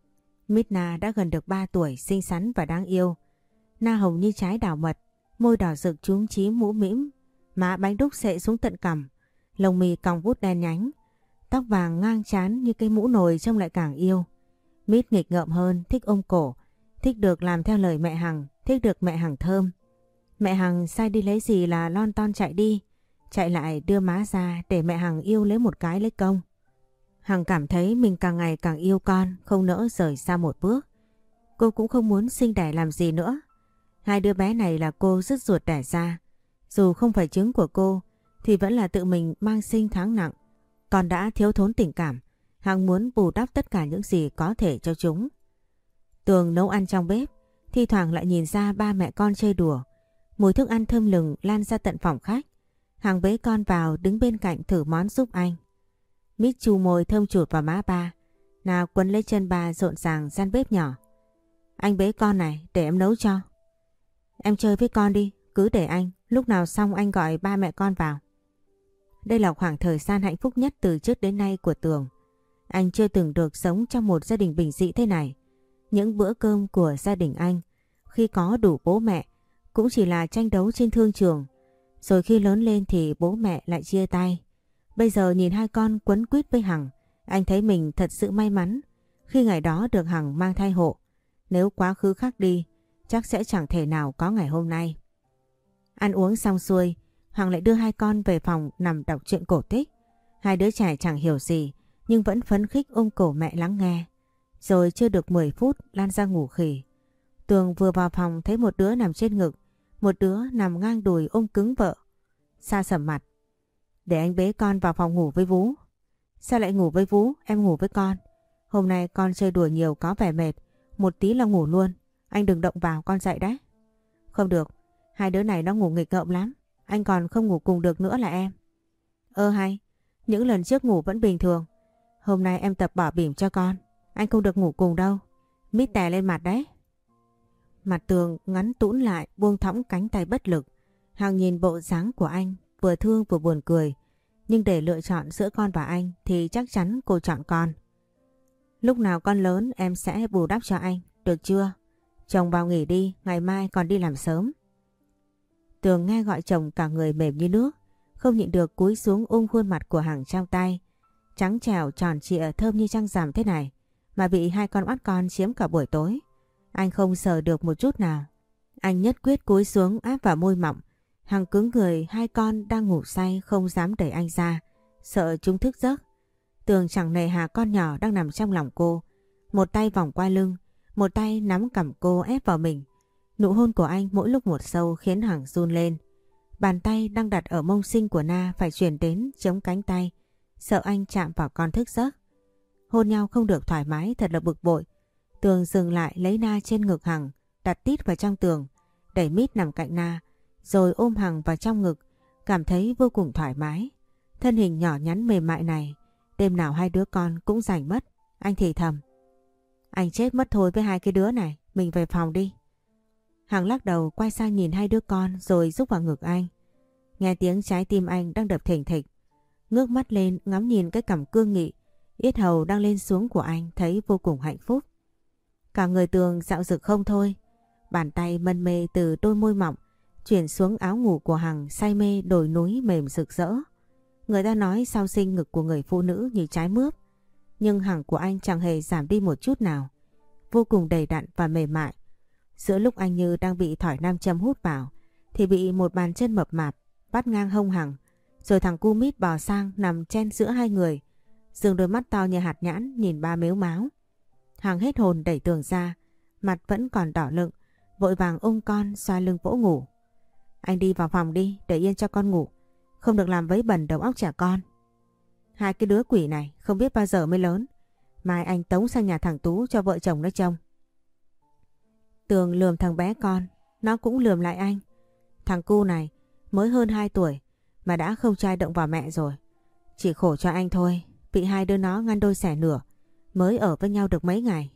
A: Midna đã gần được 3 tuổi, xinh xắn và đáng yêu. Na hồng như trái đào mật, môi đỏ rực chúm chím mũm mĩm, má bánh đúc xệ xuống tận cằm, lông mi cong vút đen nhánh, tóc vàng ngang trán như cây mũ nồi trông lại càng yêu. Mít nghịch ngợm hơn, thích ôm cổ, thích được làm theo lời mẹ Hằng, thích được mẹ Hằng thơm. Mẹ Hằng sai đi lấy gì là lon ton chạy đi, chạy lại đưa má ra để mẹ Hằng yêu lấy một cái lấy công. Hằng cảm thấy mình càng ngày càng yêu con, không nỡ rời xa một bước. Cô cũng không muốn sinh đẻ làm gì nữa. Hai đứa bé này là cô rứt ruột đẻ ra. Dù không phải trứng của cô thì vẫn là tự mình mang sinh tháng nặng. Còn đã thiếu thốn tình cảm, Hằng muốn bù đắp tất cả những gì có thể cho chúng. Tường nấu ăn trong bếp, thi thoảng lại nhìn ra ba mẹ con chơi đùa. Mùi thức ăn thơm lừng lan ra tận phòng khách. Hằng bế con vào đứng bên cạnh thử món giúp anh. Mít chu môi thơm chụt vào má ba. Nào quấn lấy chân ba rộn ràng gian bếp nhỏ. Anh bế con này để em nấu cho. Em chơi với con đi, cứ để anh, lúc nào xong anh gọi ba mẹ con vào. Đây là khoảng thời gian hạnh phúc nhất từ trước đến nay của Tường. Anh chưa từng được sống trong một gia đình bình dị thế này. Những bữa cơm của gia đình anh, khi có đủ bố mẹ, cũng chỉ là tranh đấu trên thương trường. Rồi khi lớn lên thì bố mẹ lại chia tay. Bây giờ nhìn hai con quấn quýt với Hằng, anh thấy mình thật sự may mắn khi ngày đó được Hằng mang thai hộ. Nếu quá khứ khác đi, chắc sẽ chẳng thể nào có ngày hôm nay. Ăn uống xong xuôi, Hằng lại đưa hai con về phòng nằm đọc truyện cổ tích. Hai đứa trẻ chẳng hiểu gì, nhưng vẫn phấn khích ôm cổ mẹ lắng nghe. Rồi chưa được 10 phút Lan ra ngủ khỉ. Tường vừa vào phòng thấy một đứa nằm trên ngực, một đứa nằm ngang đùi ôm cứng vợ. Sa sầm mặt. Để anh bế con vào phòng ngủ với Vú. Sao lại ngủ với Vú, em ngủ với con. Hôm nay con chơi đùa nhiều có vẻ mệt, một tí là ngủ luôn. Anh đừng động vào, con dậy đấy. Không được, hai đứa này nó ngủ nghịch ngợm lắm. Anh còn không ngủ cùng được nữa là em. Hay, những lần trước ngủ vẫn bình thường. Hôm nay em tập bỏ bỉm cho con. Anh không được ngủ cùng đâu. Mít tè lên mặt đấy. Mặt Tường ngắn tũn lại, buông thõng cánh tay bất lực. Hằng nhìn bộ dáng của anh, vừa thương vừa buồn cười. Nhưng để lựa chọn giữa con và anh thì chắc chắn cô chọn con. Lúc nào con lớn em sẽ bù đắp cho anh, được chưa? Chồng vào nghỉ đi, ngày mai còn đi làm sớm. Tường nghe gọi chồng cả người mềm như nước, không nhịn được cúi xuống ôm khuôn mặt của Hằng trong tay. Trắng trẻo tròn trịa thơm như trăng rằm thế này mà bị hai con mắt con chiếm cả buổi tối. Anh không sờ được một chút nào. Anh nhất quyết cúi xuống áp vào môi mọng. Hằng cứng người, hai con đang ngủ say không dám đẩy anh ra, sợ chúng thức giấc. Tường chẳng nề hà con nhỏ đang nằm trong lòng cô. Một tay vòng qua lưng, một tay nắm cằm cô ép vào mình. Nụ hôn của anh mỗi lúc một sâu khiến Hằng run lên. Bàn tay đang đặt ở mông xinh của Na phải chuyển đến chống cánh tay, sợ anh chạm vào con thức giấc. Hôn nhau không được thoải mái thật là bực bội. Tường dừng lại lấy Na trên ngực Hằng, đặt tít vào trong Tường, đẩy Mít nằm cạnh Na, rồi ôm Hằng vào trong ngực, cảm thấy vô cùng thoải mái. Thân hình nhỏ nhắn mềm mại này, đêm nào hai đứa con cũng giành mất. Anh thì thầm. Anh chết mất thôi với hai cái đứa này, mình về phòng đi. Hằng lắc đầu quay sang nhìn hai đứa con rồi rúc vào ngực anh. Nghe tiếng trái tim anh đang đập thình thịch. Ngước mắt lên ngắm nhìn cái cằm cương nghị, yết hầu đang lên xuống của anh thấy vô cùng hạnh phúc. Cả người Tường dạo dực không thôi. Bàn tay mân mê từ đôi môi mọng chuyển xuống áo ngủ của Hằng, say mê đồi núi mềm rực rỡ. Người ta nói sau sinh ngực của người phụ nữ như trái mướp, nhưng Hằng của anh chẳng hề giảm đi một chút nào, vô cùng đầy đặn và mềm mại. Giữa lúc anh như đang bị thỏi nam châm hút vào thì bị một bàn chân mập mạp bắt ngang hông Hằng, rồi thằng cu Mít bò sang nằm chen giữa hai người, dường đôi mắt to như hạt nhãn nhìn ba mếu máo. Hằng hết hồn đẩy Tường ra, mặt vẫn còn đỏ lựng, vội vàng ôm con xoa lưng vỗ ngủ. Anh đi vào phòng đi, để yên cho con ngủ, không được làm vấy bẩn đầu óc trẻ con. Hai cái đứa quỷ này không biết bao giờ mới lớn, mai anh tống sang nhà thằng Tú cho vợ chồng nó trông. Tường lườm thằng bé con, nó cũng lườm lại anh. Thằng cu này mới hơn 2 tuổi mà đã không trai động vào mẹ rồi. Chỉ khổ cho anh thôi, bị hai đứa nó ngăn đôi xẻ nửa, mới ở với nhau được mấy ngày.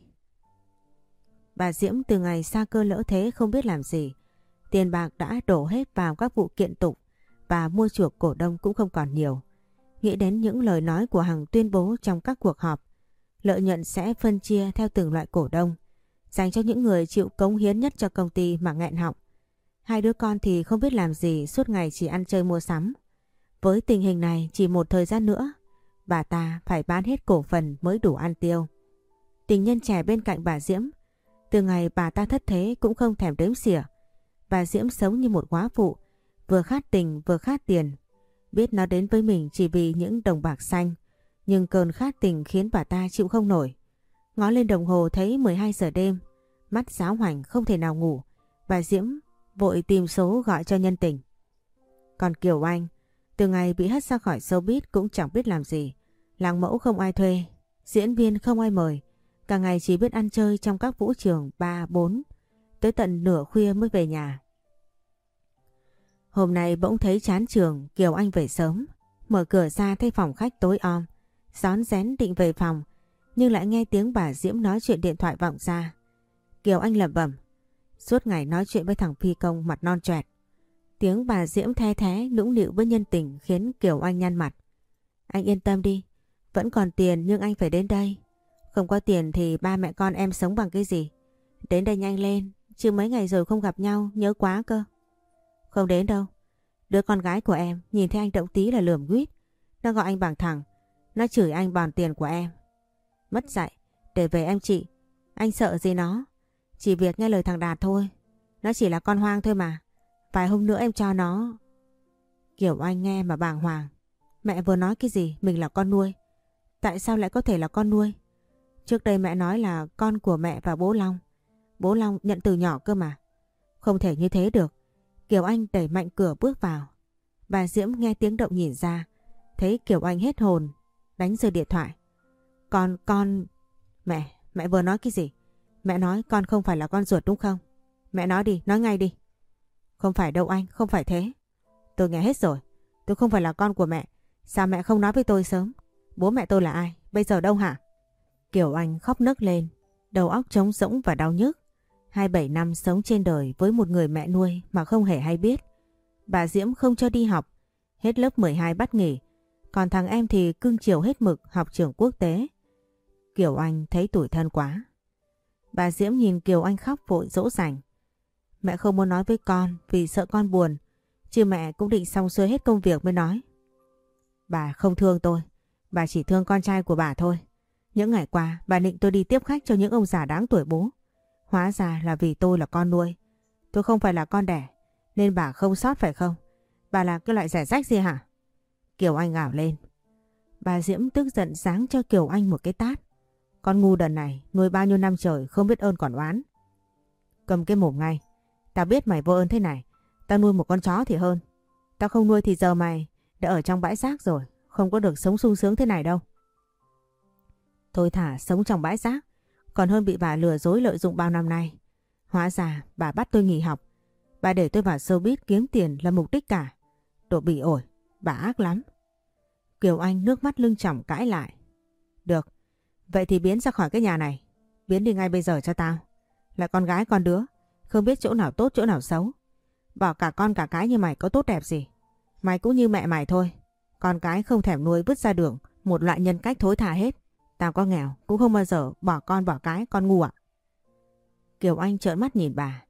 A: Bà Diễm từ ngày xa cơ lỡ thế không biết làm gì. Tiền bạc đã đổ hết vào các vụ kiện tụng và mua chuộc cổ đông cũng không còn nhiều. Nghĩ đến những lời nói của Hằng tuyên bố trong các cuộc họp, lợi nhuận sẽ phân chia theo từng loại cổ đông, dành cho những người chịu cống hiến nhất cho công ty mà nghẹn họng. Hai đứa con thì không biết làm gì, suốt ngày chỉ ăn chơi mua sắm. Với tình hình này chỉ một thời gian nữa, bà ta phải bán hết cổ phần mới đủ ăn tiêu. Tình nhân trẻ bên cạnh bà Diễm, từ ngày bà ta thất thế cũng không thèm đếm xỉa. Bà Diễm sống như một góa phụ, vừa khát tình vừa khát tiền. Biết nó đến với mình chỉ vì những đồng bạc xanh, nhưng cơn khát tình khiến bà ta chịu không nổi. Ngó lên đồng hồ thấy 12 giờ đêm, mắt giáo hoành không thể nào ngủ. Bà Diễm vội tìm số gọi cho nhân tình. Còn Kiều Anh, từ ngày bị hất ra khỏi showbiz cũng chẳng biết làm gì. Làm mẫu không ai thuê, diễn viên không ai mời, cả ngày chỉ biết ăn chơi trong các vũ trường 3, 4, tới tận nửa khuya mới về nhà. Hôm nay bỗng thấy chán trường, Kiều Anh về sớm, mở cửa ra thấy phòng khách tối om, rón rén định về phòng, nhưng lại nghe tiếng bà Diễm nói chuyện điện thoại vọng ra. Kiều Anh lẩm bẩm, suốt ngày nói chuyện với thằng phi công mặt non choẹt. Tiếng bà Diễm the thé nũng nịu với nhân tình khiến Kiều Anh nhăn mặt. Anh yên tâm đi, vẫn còn tiền nhưng anh phải đến đây. Không có tiền thì ba mẹ con em sống bằng cái gì? Đến đây nhanh lên, chứ mấy ngày rồi không gặp nhau, nhớ quá cơ. Không đến đâu. Đứa con gái của em nhìn thấy anh động tí là lườm guýt. Nó gọi anh bằng thằng, nó chửi anh bòn tiền của em. Mất dạy, để về em chị. Anh sợ gì nó? Chỉ việc nghe lời thằng Đạt thôi. Nó chỉ là con hoang thôi mà. Vài hôm nữa em cho nó. Kiều Anh nghe mà bàng hoàng. Mẹ vừa nói cái gì mình là con nuôi? Tại sao lại có thể là con nuôi? Trước đây mẹ nói là con của mẹ và bố Long. Bố Long nhận từ nhỏ cơ mà. Không thể như thế được. Kiều Anh đẩy mạnh cửa bước vào. Bà Diễm nghe tiếng động nhìn ra, thấy Kiều Anh hết hồn, đánh rơi điện thoại. Con... Mẹ vừa nói cái gì? Mẹ nói con không phải là con ruột đúng không? Mẹ nói đi, nói ngay đi. Không phải đâu anh, không phải thế. Tôi nghe hết rồi. Tôi không phải là con của mẹ. Sao mẹ không nói với tôi sớm? Bố mẹ tôi là ai? Bây giờ đâu hả? Kiều Anh khóc nấc lên. Đầu óc trống rỗng và đau nhức. 27 năm sống trên đời với một người mẹ nuôi mà không hề hay biết. Bà Diễm không cho đi học. Hết lớp 12 bắt nghỉ. Còn thằng em thì cưng chiều hết mực học trường quốc tế. Kiều Anh thấy tủi thân quá. Bà Diễm nhìn Kiều Anh khóc vội dỗ dành. Mẹ không muốn nói với con vì sợ con buồn. Chứ mẹ cũng định xong xuôi hết công việc mới nói. Bà không thương tôi. Bà chỉ thương con trai của bà thôi. Những ngày qua bà định tôi đi tiếp khách cho những ông già đáng tuổi bố. Hóa ra là vì tôi là con nuôi. Tôi không phải là con đẻ. Nên bà không sót phải không? Bà là cái loại rẻ rách gì hả? Kiều Anh gào lên. Bà Diễm tức giận giáng cho Kiều Anh một cái tát. Con ngu đần này nuôi bao nhiêu năm trời không biết ơn còn oán. Cầm cái mồm ngay. Tao biết mày vô ơn thế này. Tao nuôi một con chó thì hơn. Tao không nuôi thì giờ mày đã ở trong bãi rác rồi. Không có được sống sung sướng thế này đâu. Tôi thả sống trong bãi rác còn hơn bị bà lừa dối lợi dụng bao năm nay. Hóa ra bà bắt tôi nghỉ học. Bà để tôi vào showbiz kiếm tiền là mục đích cả. Đồ bỉ ổi. Bà ác lắm. Kiều Anh nước mắt lưng tròng cãi lại. Được. Vậy thì biến ra khỏi cái nhà này. Biến đi ngay bây giờ cho tao. Là con gái con đứa. Không biết chỗ nào tốt chỗ nào xấu. Bỏ cả con cả cái như mày có tốt đẹp gì. Mày cũng như mẹ mày thôi. Con cái không thèm nuôi vứt ra đường. Một loại nhân cách thối tha hết. Tao có nghèo cũng không bao giờ bỏ con bỏ cái. Con ngu ạ. Kiều Anh trợn mắt nhìn bà.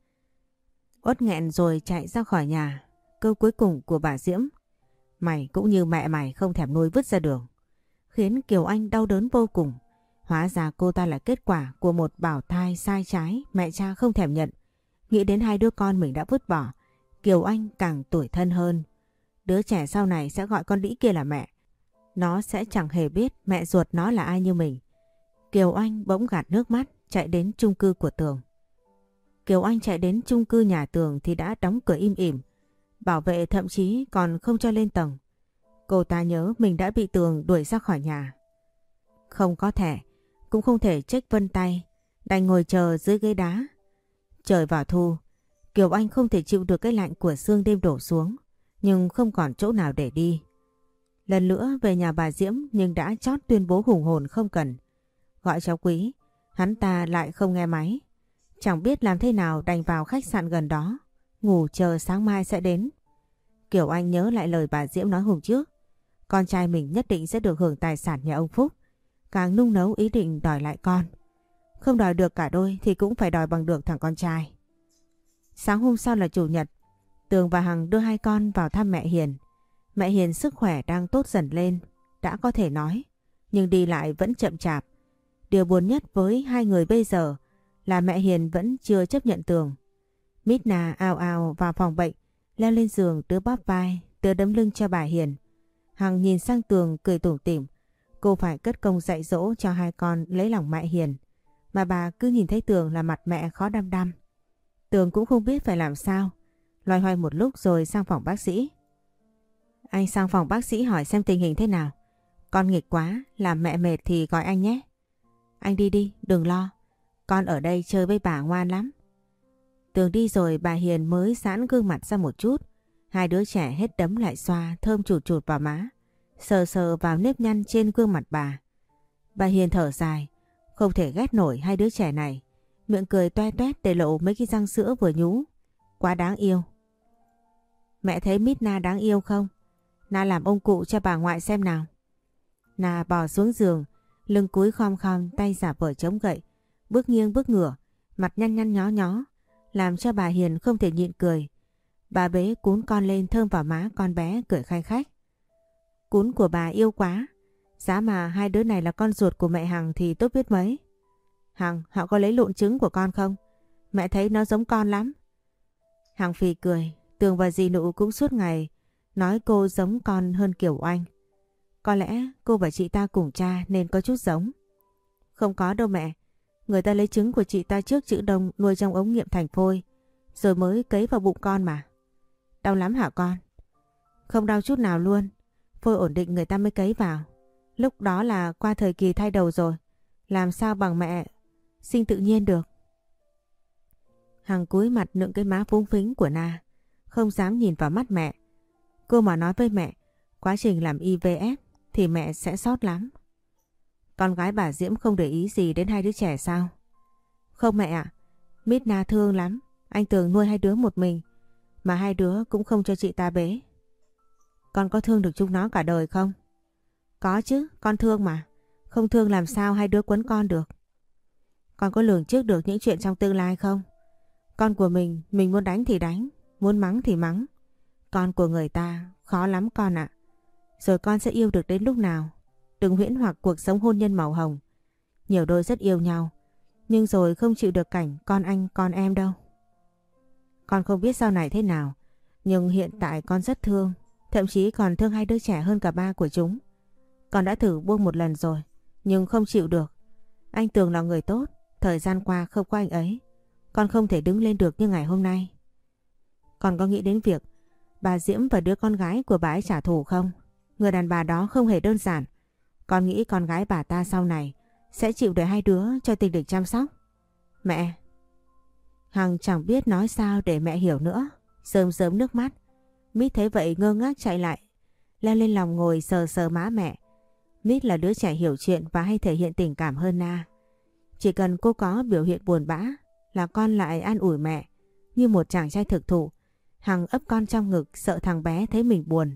A: Uất nghẹn rồi chạy ra khỏi nhà. Câu cuối cùng của bà Diễm. Mày cũng như mẹ mày không thèm nuôi vứt ra đường. Khiến Kiều Anh đau đớn vô cùng. Hóa ra cô ta là kết quả của một bào thai sai trái mẹ cha không thèm nhận. Nghĩ đến hai đứa con mình đã vứt bỏ, Kiều Anh càng tủi thân hơn. Đứa trẻ sau này sẽ gọi con đĩ kia là mẹ. Nó sẽ chẳng hề biết mẹ ruột nó là ai như mình. Kiều Anh bỗng gạt nước mắt chạy đến chung cư của Tường. Kiều Anh chạy đến chung cư nhà Tường thì đã đóng cửa im ỉm. Bảo vệ thậm chí còn không cho lên tầng. Cô ta nhớ mình đã bị Tường đuổi ra khỏi nhà. Không có thẻ, cũng không thể check vân tay, đành ngồi chờ dưới ghế đá. Trời vào thu, Kiều Anh không thể chịu được cái lạnh của sương đêm đổ xuống, nhưng không còn chỗ nào để đi. Lần nữa về nhà bà Diễm nhưng đã chót tuyên bố hùng hồn không cần. Gọi cháu Quý, hắn ta lại không nghe máy. Chẳng biết làm thế nào đành vào khách sạn gần đó, ngủ chờ sáng mai sẽ đến. Kiều Anh nhớ lại lời bà Diễm nói hôm trước. Con trai mình nhất định sẽ được hưởng tài sản nhà ông Phúc. Càng nung nấu ý định đòi lại con. Không đòi được cả đôi thì cũng phải đòi bằng được thằng con trai. Sáng hôm sau là chủ nhật. Tường và Hằng đưa hai con vào thăm mẹ Hiền. Mẹ Hiền sức khỏe đang tốt dần lên, đã có thể nói, nhưng đi lại vẫn chậm chạp. Điều buồn nhất với hai người bây giờ là mẹ Hiền vẫn chưa chấp nhận Tường. Mít Na ào ào vào phòng bệnh, leo lên giường đứa bóp vai, đứa đấm lưng cho bà Hiền. Hằng nhìn sang Tường cười tủm tỉm. Cô phải cất công dạy dỗ cho hai con lấy lòng mẹ Hiền. Mà bà cứ nhìn thấy Tường là mặt mẹ khó đăm đăm. Tường cũng không biết phải làm sao. Loay hoay một lúc rồi sang phòng bác sĩ. Anh sang phòng bác sĩ hỏi xem tình hình thế nào. Con nghịch quá, làm mẹ mệt thì gọi anh nhé. Anh đi đi, đừng lo. Con ở đây chơi với bà ngoan lắm. Tường đi rồi bà Hiền mới giãn gương mặt ra một chút. Hai đứa trẻ hết đấm lại xoa, thơm chụt chụt vào má. Sờ sờ vào nếp nhăn trên gương mặt bà. Bà Hiền thở dài. Không thể ghét nổi hai đứa trẻ này. Miệng cười toe toét để lộ mấy cái răng sữa vừa nhú. Quá đáng yêu. Mẹ thấy Mít Na đáng yêu không? Na làm ông cụ cho bà ngoại xem nào. Na bò xuống giường, lưng cúi khom khom, tay giả vờ chống gậy, bước nghiêng bước ngửa, mặt nhăn nhăn nhó nhó, làm cho bà Hiền không thể nhịn cười. Bà bế cún con lên thơm vào má con bé cười khanh khách. Cún của bà yêu quá. Giá mà hai đứa này là con ruột của mẹ Hằng thì tốt biết mấy. Hằng, họ có lấy lụn trứng của con không? Mẹ thấy nó giống con lắm. Hằng phì cười. Tường và dì Nụ cũng suốt ngày nói cô giống con hơn Kiều Anh. Có lẽ cô và chị ta cùng cha nên có chút giống. Không có đâu mẹ. Người ta lấy trứng của chị ta trước chữ Đông nuôi trong ống nghiệm thành phôi, rồi mới cấy vào bụng con mà. đau lắm hả con? Không đau chút nào luôn. Phôi ổn định người ta mới cấy vào. Lúc đó là qua thời kỳ thai đầu rồi. Làm sao bằng mẹ sinh tự nhiên được. Hằng cúi mặt nựng cái má phúng phính của Na, không dám nhìn vào mắt mẹ. Cô mà nói với mẹ quá trình làm IVF thì mẹ sẽ sót lắm. Con gái bà Diễm không để ý gì đến hai đứa trẻ sao? Không mẹ ạ, Mít Na thương lắm. Anh Tường nuôi hai đứa một mình, mà hai đứa cũng không cho chị ta bế. Con có thương được chúng nó cả đời không? Có chứ, con thương mà. Không thương làm sao hai đứa quấn con được. Con có lường trước được những chuyện trong tương lai không? Con của mình muốn đánh thì đánh, muốn mắng thì mắng. Con của người ta khó lắm con ạ. Rồi con sẽ yêu được đến lúc nào? Đừng huyễn hoặc cuộc sống hôn nhân màu hồng. Nhiều đôi rất yêu nhau, nhưng rồi không chịu được cảnh con anh con em đâu. Con không biết sau này thế nào, nhưng hiện tại con rất thương. Thậm chí còn thương hai đứa trẻ hơn cả ba của chúng. Con đã thử buông một lần rồi, nhưng không chịu được. Anh Tường là người tốt, thời gian qua không có anh ấy, con không thể đứng lên được như ngày hôm nay. Con có nghĩ đến việc bà Diễm và đứa con gái của bà ấy trả thù không? Người đàn bà đó không hề đơn giản. Con nghĩ con gái bà ta sau này sẽ chịu để hai đứa cho Tình được chăm sóc. Mẹ! Hằng chẳng biết nói sao để mẹ hiểu nữa. Rơm rớm nước mắt. Mít thấy vậy ngơ ngác chạy lại, leo lên lòng ngồi sờ sờ má mẹ. Mít là đứa trẻ hiểu chuyện và hay thể hiện tình cảm hơn Na. Chỉ cần cô có biểu hiện buồn bã là con lại an ủi mẹ như một chàng trai thực thụ. Hằng ấp con trong ngực sợ thằng bé thấy mình buồn.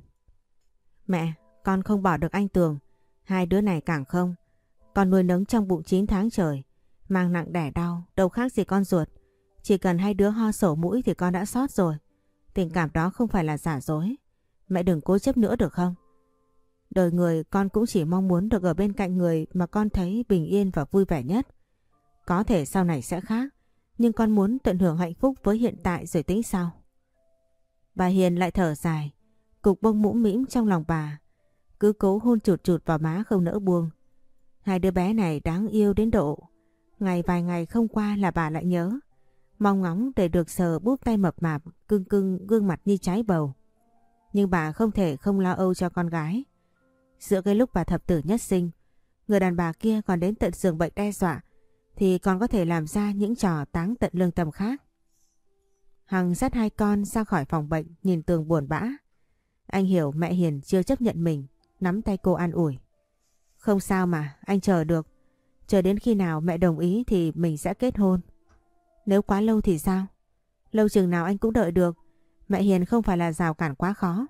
A: Mẹ, con không bỏ được anh Tường, hai đứa này càng không. Con nuôi nấng trong bụng 9 tháng trời, mang nặng đẻ đau, đâu khác gì con ruột. Chỉ cần hai đứa ho sổ mũi thì con đã sót rồi. Tình cảm đó không phải là giả dối. Mẹ đừng cố chấp nữa được không? Đời người con cũng chỉ mong muốn được ở bên cạnh người mà con thấy bình yên và vui vẻ nhất. Có thể sau này sẽ khác, nhưng con muốn tận hưởng hạnh phúc với hiện tại rồi tính sau. Bà Hiền lại thở dài, cục bông mũm mĩm trong lòng bà, cứ cố hôn chụt chụt vào má không nỡ buông. Hai đứa bé này đáng yêu đến độ vài ngày không qua là bà lại nhớ, mong ngóng để được sờ búp tay mập mạp cưng cưng gương mặt như trái bầu. Nhưng bà không thể không lo âu cho con gái. Giữa cái lúc bà thập tử nhất sinh, người đàn bà kia còn đến tận giường bệnh đe dọa, thì còn có thể làm ra những trò táng tận lương tâm khác. Hằng dắt hai con ra khỏi phòng bệnh, nhìn Tường buồn bã. Anh hiểu mẹ Hiền chưa chấp nhận mình, nắm tay cô an ủi. Không sao mà, anh chờ được. Chờ đến khi nào mẹ đồng ý thì mình sẽ kết hôn. Nếu quá lâu thì sao? Lâu chừng nào anh cũng đợi được. Mẹ Hiền không phải là rào cản quá khó.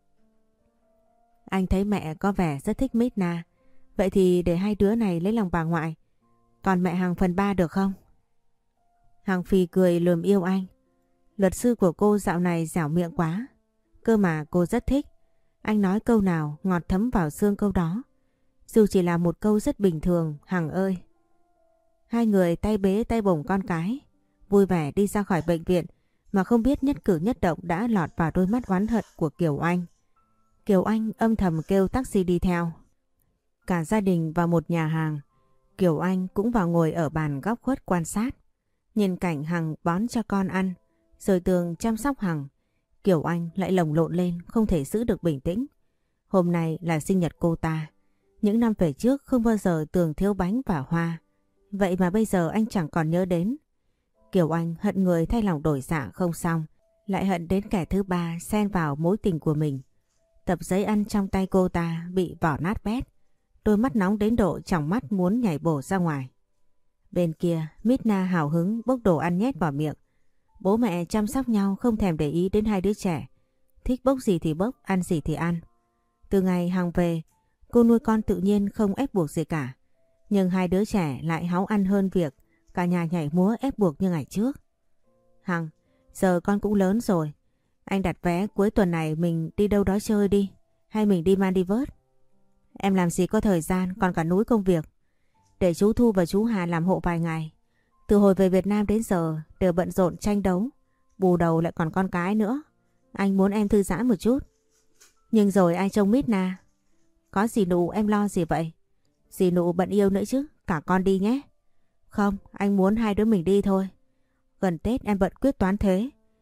A: Anh thấy mẹ có vẻ rất thích Mít Na. Vậy thì để hai đứa này lấy lòng bà ngoại. Còn mẹ Hằng phần 3 được không? Hằng phì cười lườm yêu anh. Luật sư của cô dạo này dẻo miệng quá. Cơ mà cô rất thích. Anh nói câu nào ngọt thấm vào xương câu đó. Dù chỉ là một câu rất bình thường, Hằng ơi. Hai người tay bế tay bồng con cái, vui vẻ đi ra khỏi bệnh viện mà không biết nhất cử nhất động đã lọt vào đôi mắt oán hận của Kiều Anh. Kiều Anh âm thầm kêu taxi đi theo. Cả gia đình vào một nhà hàng. Kiều Anh cũng vào ngồi ở bàn góc khuất quan sát. Nhìn cảnh Hằng bón cho con ăn, rồi Tường chăm sóc Hằng. Kiều Anh lại lồng lộn lên, không thể giữ được bình tĩnh. Hôm nay là sinh nhật cô ta. Những năm về trước không bao giờ Tường thiếu bánh và hoa. Vậy mà bây giờ anh chẳng còn nhớ đến. Kiều Anh hận người thay lòng đổi dạ không xong, lại hận đến kẻ thứ ba xen vào mối tình của mình. Tập giấy ăn trong tay cô ta bị vỏ nát bét. Đôi mắt nóng đến độ tròng mắt muốn nhảy bổ ra ngoài. Bên kia, Mít Na hào hứng bốc đồ ăn nhét vào miệng. Bố mẹ chăm sóc nhau không thèm để ý đến hai đứa trẻ. Thích bốc gì thì bốc, ăn gì thì ăn. Từ ngày Hằng về, cô nuôi con tự nhiên không ép buộc gì cả. Nhưng hai đứa trẻ lại háu ăn hơn việc cả nhà nhảy múa ép buộc như ngày trước. Hằng, giờ con cũng lớn rồi. Anh đặt vé cuối tuần này mình đi đâu đó chơi đi. Hay mình đi Maldives. Em làm gì có thời gian, còn cả núi công việc. Để chú Thu và chú Hà làm hộ vài ngày. Từ hồi về Việt Nam đến giờ đều bận rộn tranh đấu. Bù đầu lại còn con cái nữa. Anh muốn em thư giãn một chút. Nhưng rồi ai trông Mít Na? Có dì Nụ em lo gì vậy? Dì Nụ bận yêu nữa chứ, cả con đi nhé. Không, anh muốn hai đứa mình đi thôi. Gần Tết em bận quyết toán thuế.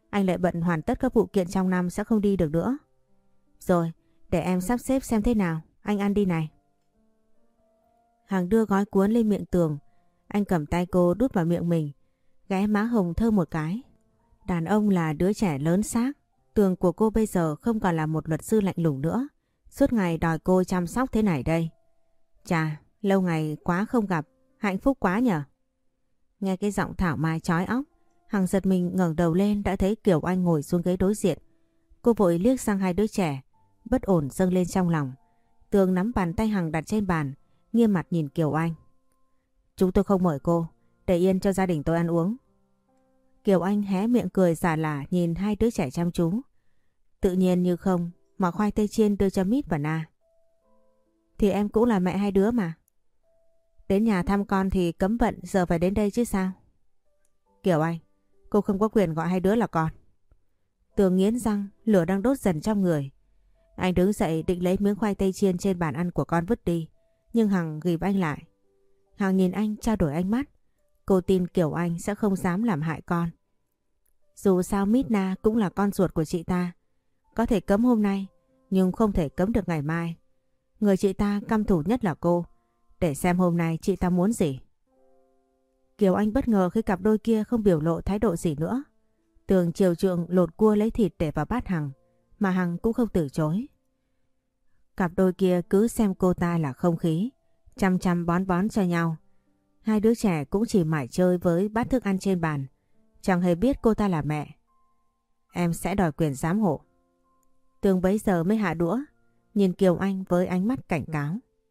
A: Anh lại bận hoàn tất các vụ kiện trong năm sẽ không đi được nữa. Rồi, để em sắp xếp xem thế nào. Anh ăn đi này. Hằng đưa gói cuốn lên miệng Tường. Anh cầm tay cô đút vào miệng mình, ghé má Hồng thơm một cái. Đàn ông là đứa trẻ lớn xác. Tường của cô bây giờ không còn là một luật sư lạnh lùng nữa. Suốt ngày đòi cô chăm sóc thế này đây. Chà, lâu ngày quá không gặp, hạnh phúc quá nhở. Nghe cái giọng thảo mai chói óc, Hằng giật mình ngẩng đầu lên đã thấy Kiều Anh ngồi xuống ghế đối diện. Cô vội liếc sang hai đứa trẻ, bất ổn dâng lên trong lòng. Tường nắm bàn tay Hằng đặt trên bàn, nghiêm mặt nhìn Kiều Anh. Chúng tôi không mời cô, để yên cho gia đình tôi ăn uống. Kiều Anh hé miệng cười xả lả nhìn hai đứa trẻ chăm chú. Tự nhiên như không mà khoai tây chiên đưa cho Mít và Na. Thì em cũng là mẹ hai đứa mà. Đến nhà thăm con thì cấm vận, giờ phải đến đây chứ sao. Kiều Anh, cô không có quyền gọi hai đứa là con. Tường nghiến răng, lửa đang đốt dần trong người. Anh đứng dậy định lấy miếng khoai tây chiên trên bàn ăn của con vứt đi, nhưng Hằng ghìm anh lại. Hằng nhìn anh trao đổi ánh mắt. Cô tin Kiều Anh sẽ không dám làm hại con. Dù sao Mít Na cũng là con ruột của chị ta. Có thể cấm hôm nay, nhưng không thể cấm được ngày mai. Người chị ta căm thù nhất là cô. Để xem hôm nay chị ta muốn gì. Kiều Anh bất ngờ khi cặp đôi kia không biểu lộ thái độ gì nữa. Tường chiều chuộng lột cua lấy thịt để vào bát Hằng, mà Hằng cũng không từ chối. Cặp đôi kia cứ xem cô ta là không khí, chăm chăm bón bón cho nhau. Hai đứa trẻ cũng chỉ mải chơi với bát thức ăn trên bàn, chẳng hề biết cô ta là mẹ. Em sẽ đòi quyền giám hộ. Tường bấy giờ mới hạ đũa, nhìn Kiều Anh với ánh mắt cảnh cáo.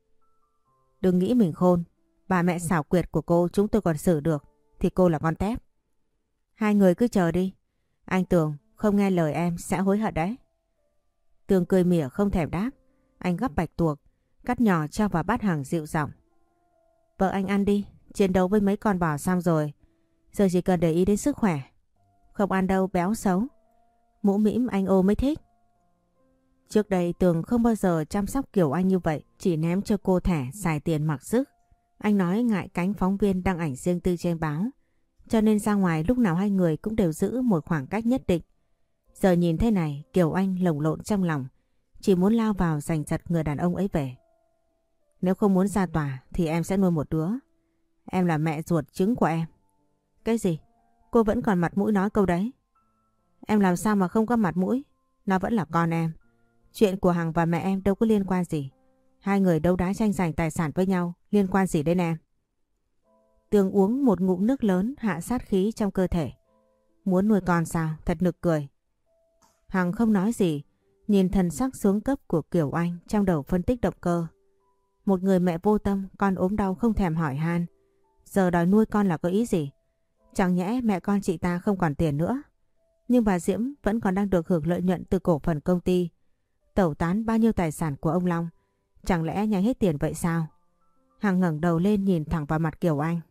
A: Đừng nghĩ mình khôn, bà mẹ xảo quyệt của cô chúng tôi còn xử được, thì cô là con tép. Hai người cứ chờ đi, anh Tường không nghe lời em sẽ hối hận đấy. Tường cười mỉa không thèm đáp, anh gắp bạch tuộc, cắt nhỏ cho vào bát Hằng dịu giọng. Vợ anh ăn đi, chiến đấu với mấy con bò xong rồi, giờ chỉ cần để ý đến sức khỏe. Không ăn đâu béo xấu, mũ mĩm anh ô mới thích. Trước đây Tường không bao giờ chăm sóc Kiều Anh như vậy, chỉ ném cho cô thẻ xài tiền mặc sức. Anh nói ngại cánh phóng viên đăng ảnh riêng tư trên báo, cho nên ra ngoài lúc nào hai người cũng đều giữ một khoảng cách nhất định. Giờ nhìn thế này, Kiều Anh lồng lộn trong lòng, chỉ muốn lao vào giành giật người đàn ông ấy về. Nếu không muốn ra tòa thì em sẽ nuôi một đứa. Em là mẹ ruột trứng của em. Cái gì? Cô vẫn còn mặt mũi nói câu đấy. Em làm sao mà không có mặt mũi? Nó vẫn là con em. Chuyện của Hằng và mẹ em đâu có liên quan gì. Hai người đấu đá tranh giành tài sản với nhau, liên quan gì đến em? Tường uống một ngụm nước lớn hạ sát khí trong cơ thể. Muốn nuôi con sao? Thật nực cười. Hằng không nói gì, nhìn thần sắc xuống cấp của Kiều Anh trong đầu phân tích động cơ. Một người mẹ vô tâm, con ốm đau không thèm hỏi han. Giờ đòi nuôi con là có ý gì? Chẳng nhẽ mẹ con chị ta không còn tiền nữa. Nhưng bà Diễm vẫn còn đang được hưởng lợi nhuận từ cổ phần công ty. Tẩu tán bao nhiêu tài sản của ông Long. Chẳng lẽ nhanh hết tiền vậy sao? Hằng ngẩng đầu lên nhìn thẳng vào mặt Kiều Anh.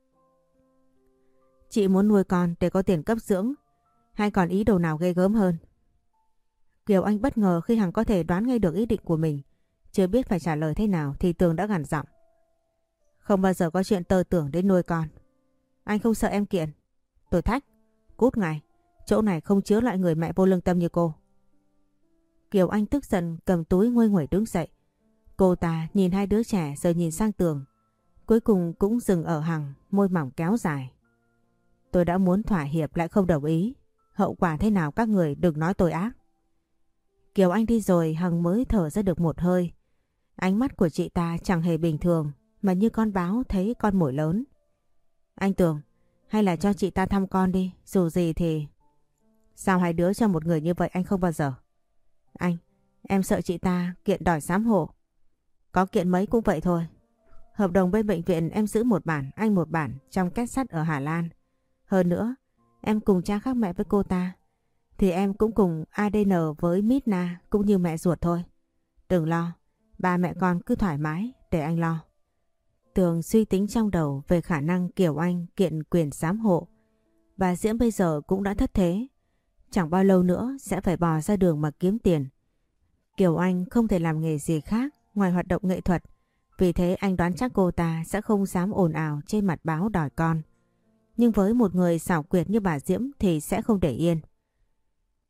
A: Chị muốn nuôi con để có tiền cấp dưỡng, hay còn ý đồ nào ghê gớm hơn? Kiều Anh bất ngờ khi Hằng có thể đoán ngay được ý định của mình. Chưa biết phải trả lời thế nào thì Tường đã gằn giọng. Không bao giờ có chuyện tơ tưởng đến nuôi con. Anh không sợ em kiện? Tôi thách. Cút ngay. Chỗ này không chứa loại người mẹ vô lương tâm như cô. Kiều Anh tức giận cầm túi nguôi nguẩy đứng dậy. Cô ta nhìn hai đứa trẻ rồi nhìn sang Tường. Cuối cùng cũng dừng ở Hằng, môi mỏng kéo dài. Tôi đã muốn thỏa hiệp lại không đồng ý. Hậu quả thế nào các người đừng nói tôi ác. Kiều Anh đi rồi Hằng mới thở ra được một hơi. Ánh mắt của chị ta chẳng hề bình thường mà như con báo thấy con mồi lớn. Anh Tường, hay là cho chị ta thăm con đi, dù gì thì... Sao hai đứa cho một người như vậy anh không bao giờ? Anh, em sợ chị ta kiện đòi giám hộ. Có kiện mấy cũng vậy thôi. Hợp đồng bên bệnh viện em giữ một bản, anh một bản trong két sắt ở Hà Lan. Hơn nữa, em cùng cha khác mẹ với cô ta. Thì em cũng cùng ADN với Mít Na cũng như mẹ ruột thôi. Đừng lo, ba mẹ con cứ thoải mái để anh lo. Tường suy tính trong đầu về khả năng Kiều Anh kiện quyền giám hộ. Bà Diễm bây giờ cũng đã thất thế. Chẳng bao lâu nữa sẽ phải bò ra đường mà kiếm tiền. Kiều Anh không thể làm nghề gì khác ngoài hoạt động nghệ thuật. Vì thế anh đoán chắc cô ta sẽ không dám ồn ào trên mặt báo đòi con. Nhưng với một người xảo quyệt như bà Diễm thì sẽ không để yên.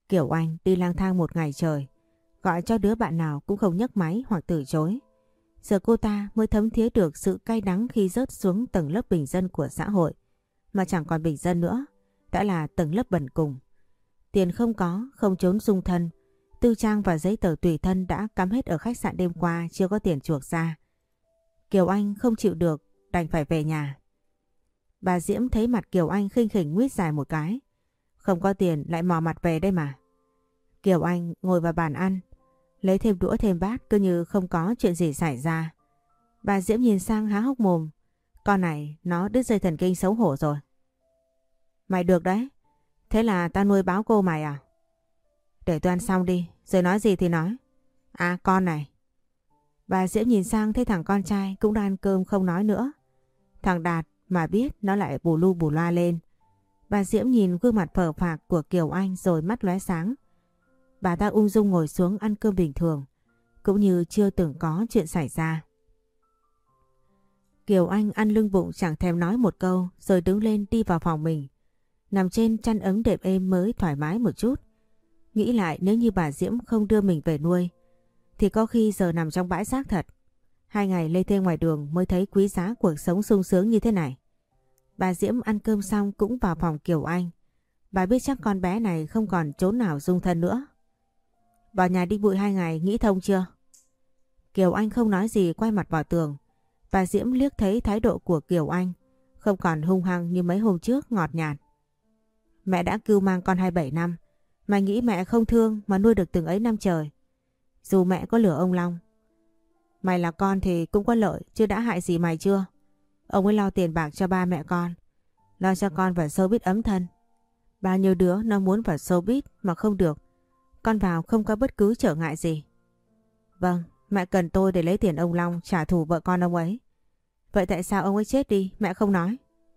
A: Kiều Anh đi lang thang một ngày trời, gọi cho đứa bạn nào cũng không nhấc máy hoặc từ chối. Giờ cô ta mới thấm thía được sự cay đắng khi rớt xuống tầng lớp bình dân của xã hội, mà chẳng còn bình dân nữa, đã là tầng lớp bần cùng. Tiền không có, không trốn dung thân, tư trang và giấy tờ tùy thân đã cắm hết ở khách sạn đêm qua, chưa có tiền chuộc ra. Kiều Anh không chịu được, đành phải về nhà. Bà Diễm thấy mặt Kiều Anh khinh khỉnh nguyết dài một cái. Không có tiền lại mò mặt về đây mà. Kiều Anh ngồi vào bàn ăn, lấy thêm đũa thêm bát cứ như không có chuyện gì xảy ra. Bà Diễm nhìn sang há hốc mồm. Con này nó đứt dây thần kinh xấu hổ rồi. Mày được đấy. Thế là tao nuôi báo cô mày à? Để tôi ăn xong đi, rồi nói gì thì nói. À con này. Bà Diễm nhìn sang thấy thằng con trai cũng đang ăn cơm không nói nữa. Thằng Đạt mà biết nó lại bù lu bù loa lên. Bà Diễm nhìn gương mặt phờ phạc của Kiều Anh rồi mắt lóe sáng. Bà ta ung dung ngồi xuống ăn cơm bình thường, cũng như chưa từng có chuyện xảy ra. Kiều Anh ăn lưng bụng chẳng thèm nói một câu rồi đứng lên đi vào phòng mình. Nằm trên chăn ấm đệm êm mới thoải mái một chút. Nghĩ lại nếu như bà Diễm không đưa mình về nuôi thì có khi giờ nằm trong bãi rác thật. 2 ngày lê thê ngoài đường mới thấy quý giá cuộc sống sung sướng như thế này. Bà Diễm ăn cơm xong cũng vào phòng Kiều Anh. Bà biết chắc con bé này không còn chỗ nào dung thân nữa. Vào nhà đi bụi 2 ngày nghĩ thông chưa? Kiều Anh không nói gì, quay mặt vào tường. Bà Diễm liếc thấy thái độ của Kiều Anh không còn hung hăng như mấy hôm trước, ngọt nhạt. Mẹ đã cưu mang con 27 năm. Mày nghĩ mẹ không thương mà nuôi được từng ấy năm trời. Dù mẹ có lừa ông Long, mày là con thì cũng có lợi chứ đã hại gì mày chưa? Ông ấy lo tiền bạc cho ba mẹ con, lo cho con vào showbiz ấm thân. Bao nhiêu đứa nó muốn vào showbiz mà không được. Con vào không có bất cứ trở ngại gì. Vâng, mẹ cần tôi để lấy tiền ông Long trả thù vợ con ông ấy. Vậy tại sao ông ấy chết đi mẹ không nói?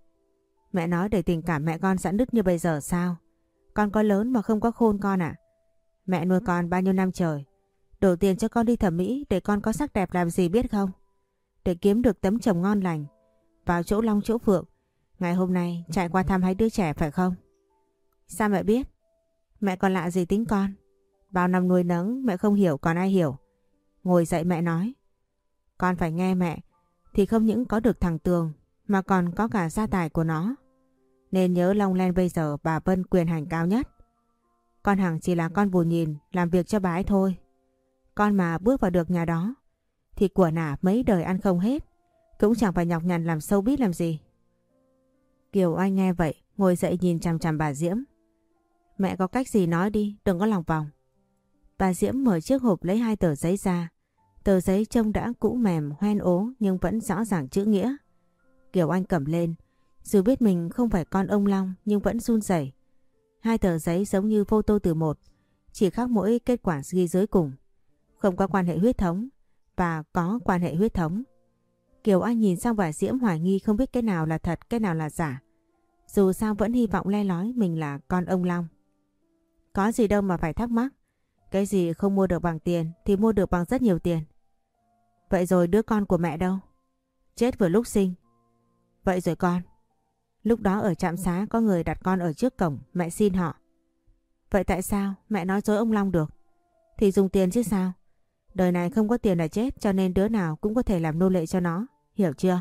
A: Mẹ nói để tình cảm mẹ con giãn nứt như bây giờ sao? Con có lớn mà không có khôn con ạ. Mẹ nuôi con bao nhiêu năm trời, đổ tiền cho con đi thẩm mỹ để con có sắc đẹp làm gì biết không? Để kiếm được tấm chồng ngon lành, vào chỗ Long chỗ Phượng, ngày hôm nay chạy qua thăm 2 đứa trẻ phải không? Sao mẹ biết? Mẹ còn lạ gì tính con? Bao năm nuôi nấng mẹ không hiểu còn ai hiểu. Ngồi dậy mẹ nói. Con phải nghe mẹ thì không những có được thằng Tường mà còn có cả gia tài của nó. Nên nhớ Long Len bây giờ bà Vân quyền hành cao nhất. Con Hằng chỉ là con bù nhìn làm việc cho bà ấy thôi. Con mà bước vào được nhà đó thì của nả mấy đời ăn không hết, cũng chẳng phải nhọc nhằn làm showbiz làm gì. Kiều Anh nghe vậy ngồi dậy nhìn chằm chằm bà Diễm. Mẹ có cách gì nói đi, đừng có lòng vòng. Bà Diễm mở chiếc hộp lấy 2 tờ giấy ra. Tờ giấy trông đã cũ mềm hoen ố nhưng vẫn rõ ràng chữ nghĩa. Kiều Anh cầm lên, dù biết mình không phải con ông Long nhưng vẫn run rẩy. 2 tờ giấy giống như photo từ một, chỉ khác mỗi kết quả ghi dưới cùng. Không có quan hệ huyết thống và có quan hệ huyết thống. Kiều Anh nhìn sang bà Diễm hoài nghi không biết cái nào là thật, cái nào là giả. Dù sao vẫn hy vọng le lói mình là con ông Long. Có gì đâu mà phải thắc mắc. Cái gì không mua được bằng tiền thì mua được bằng rất nhiều tiền. Vậy rồi đứa con của mẹ đâu? Chết vừa lúc sinh. Vậy rồi con? Lúc đó ở trạm xá có người đặt con ở trước cổng, mẹ xin họ. Vậy tại sao mẹ nói dối ông Long được? Thì dùng tiền chứ sao? Đời này không có tiền là chết, cho nên đứa nào cũng có thể làm nô lệ cho nó, hiểu chưa?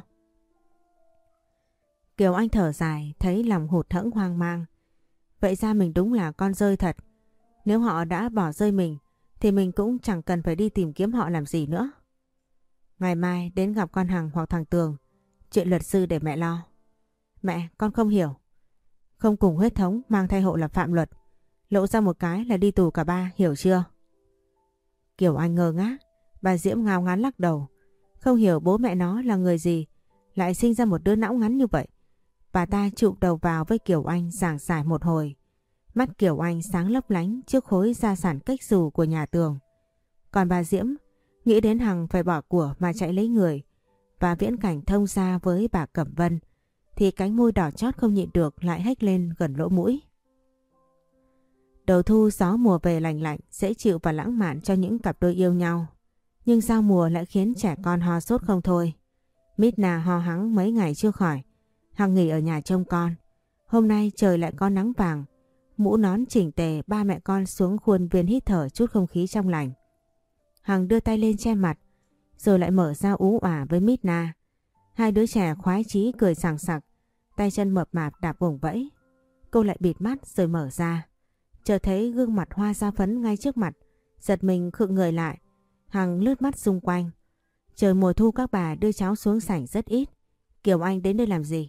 A: Kiều Anh thở dài, thấy lòng hụt hẫng hoang mang. Vậy ra mình đúng là con rơi thật. Nếu họ đã bỏ rơi mình thì mình cũng chẳng cần phải đi tìm kiếm họ làm gì nữa. Ngày mai đến gặp con Hằng hoặc thằng Tường, chuyện luật sư để mẹ lo. Mẹ, con không hiểu. Không cùng huyết thống mang thai hộ là phạm luật. Lộ ra một cái là đi tù cả ba, hiểu chưa? Kiều Anh ngơ ngác, bà Diễm ngao ngán lắc đầu. Không hiểu bố mẹ nó là người gì, lại sinh ra một đứa não ngắn như vậy. Bà ta chụp đầu vào với Kiều Anh giảng giải một hồi. Mắt Kiều Anh sáng lấp lánh trước khối gia sản cách xù của nhà Tường. Còn bà Diễm nghĩ đến Hằng phải bỏ của mà chạy lấy người và viễn cảnh thông gia với bà Cẩm Vân thì cánh môi đỏ chót không nhịn được lại hếch lên gần lỗ mũi. Đầu thu gió mùa về lành lạnh, dễ chịu và lãng mạn cho những cặp đôi yêu nhau. Nhưng giao mùa lại khiến trẻ con ho sốt không thôi. Midna ho hắng mấy ngày chưa khỏi. Hằng nghỉ ở nhà trông con. Hôm nay trời lại có nắng vàng. mũ nón chỉnh tề, ba mẹ con xuống khuôn viên hít thở chút không khí trong lành. Hằng đưa tay lên che mặt, rồi lại mở ra ú ả với Mít Na. Hai đứa trẻ khoái chí cười sảng sặc, tay chân mập mạp đạp vùng vẫy. Cô lại bịt mắt rồi mở ra. Chợt thấy gương mặt hoa da phấn ngay trước mặt, giật mình khựng người lại. Hằng lướt mắt xung quanh. Trời mùa thu các bà đưa cháu xuống sảnh rất ít. Kiều Anh đến đây làm gì?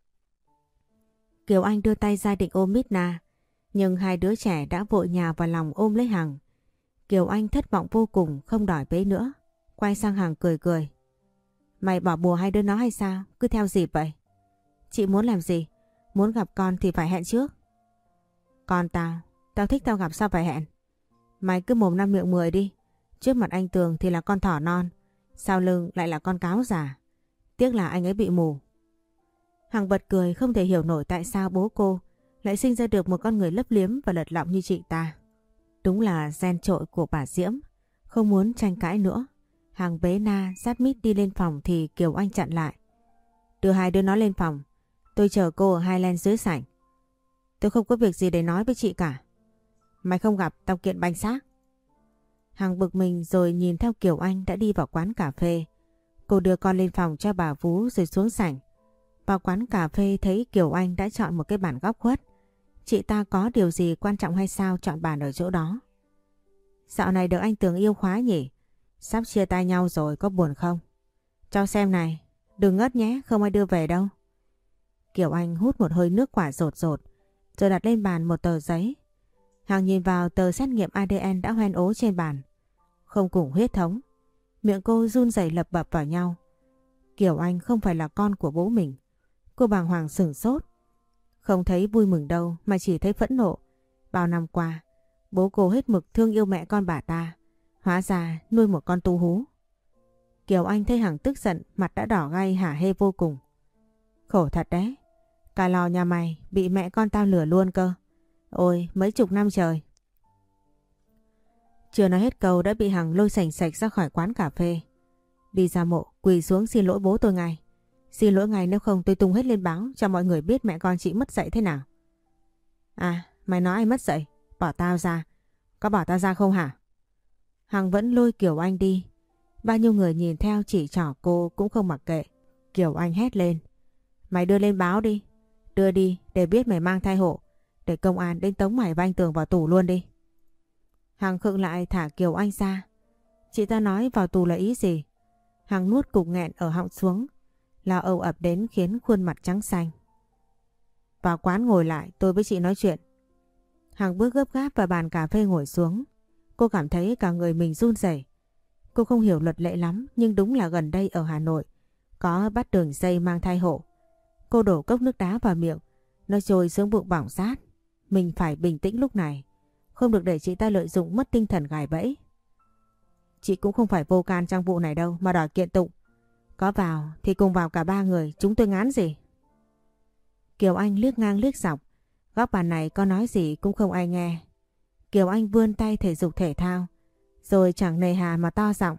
A: Kiều Anh đưa tay ra định ôm Mít Na, nhưng hai đứa trẻ đã vội nhào vào lòng ôm lấy Hằng. Kiều Anh thất vọng vô cùng, không đòi bế nữa. Quay sang Hằng cười cười. Mày bỏ bùa hai đứa nó hay sao? Cứ theo dịp vậy. Chị muốn làm gì? Muốn gặp con thì phải hẹn trước. Con tao thích tao gặp sao phải hẹn? Mày cứ mồm năm miệng mười đi. Trước mặt anh Tường thì là con thỏ non, sau lưng lại là con cáo già. Tiếc là anh ấy bị mù. Hằng bật cười không thể hiểu nổi tại sao bố cô lại sinh ra được một con người lấp liếm và lật lọng như chị ta. Đúng là gen trội của bà Diễm. Không muốn tranh cãi nữa, Hằng bế Na dắt Mít đi lên phòng thì Kiều Anh chặn lại. Đưa hai đứa nó lên phòng, tôi chờ cô ở Highland dưới sảnh. Tôi không có việc gì để nói với chị cả. Mày không gặp tao kiện banh xác. Hằng bực mình rồi nhìn theo Kiều Anh đã đi vào quán cà phê. Cô đưa con lên phòng cho bà vú rồi xuống sảnh. Vào quán cà phê thấy Kiều Anh đã chọn một cái bàn góc khuất. Chị ta có điều gì quan trọng hay sao chọn bàn ở chỗ đó? Dạo này được anh Tường yêu khóa nhỉ? Sắp chia tay nhau rồi, có buồn không? Cho xem này, đừng ngất nhé, không ai đưa về đâu. Kiều Anh hút một hơi nước quả rột rột, rồi đặt lên bàn một tờ giấy. Hằng nhìn vào tờ xét nghiệm ADN đã hoen ố trên bàn. Không cùng huyết thống. Miệng cô run rẩy lập bập vào nhau. Kiều Anh không phải là con của bố mình. Cô bàng hoàng sửng sốt. Không thấy vui mừng đâu mà chỉ thấy phẫn nộ. Bao năm qua, bố cô hết mực thương yêu mẹ con bà ta. Hóa ra nuôi một con tu hú. Kiều Anh thấy Hằng tức giận, mặt đã đỏ gay hả hê vô cùng. Khổ thật đấy. Cả lò nhà mày bị mẹ con tao lừa luôn cơ. Ôi mấy chục năm trời. Chưa nói hết câu đã bị Hằng lôi sành sạch ra khỏi quán cà phê. Đi ra mộ quỳ xuống xin lỗi bố tôi ngay. Xin lỗi ngay, nếu không tôi tung hết lên báo cho mọi người biết mẹ con chị mất dạy thế nào. À mày nói ai mất dạy? Bỏ tao ra. Có bỏ tao ra không hả? Hằng vẫn lôi Kiều Anh đi. Bao nhiêu người nhìn theo chỉ trỏ cô cũng không mặc kệ. Kiều Anh hét lên. Mày đưa lên báo đi. Đưa đi để biết mày mang thai hộ. Để công an đến tống mày và anh Tường vào tù luôn đi. Hằng khựng lại thả Kiều Anh ra. Chị ta nói vào tù là ý gì? Hằng nuốt cục nghẹn ở họng xuống. Lo âu ập đến khiến khuôn mặt trắng xanh. Vào quán ngồi lại, tôi với chị nói chuyện. Hằng bước gấp gáp vào bàn cà phê ngồi xuống. Cô cảm thấy cả người mình run rẩy. Cô không hiểu luật lệ lắm, nhưng đúng là gần đây ở Hà Nội có bắt đường dây mang thai hộ. Cô đổ cốc nước đá vào miệng, nó trôi xuống bụng bỏng rát. Mình phải bình tĩnh lúc này, không được để chị ta lợi dụng mất tinh thần gài bẫy. Chị cũng không phải vô can trong vụ này đâu mà đòi kiện tụng. Có vào thì cùng vào cả ba người, chúng tôi ngán gì. Kiều Anh liếc ngang liếc dọc, góc bàn này có nói gì cũng không ai nghe. Kiều Anh vươn tay thể dục thể thao, rồi chẳng nề hà mà to giọng.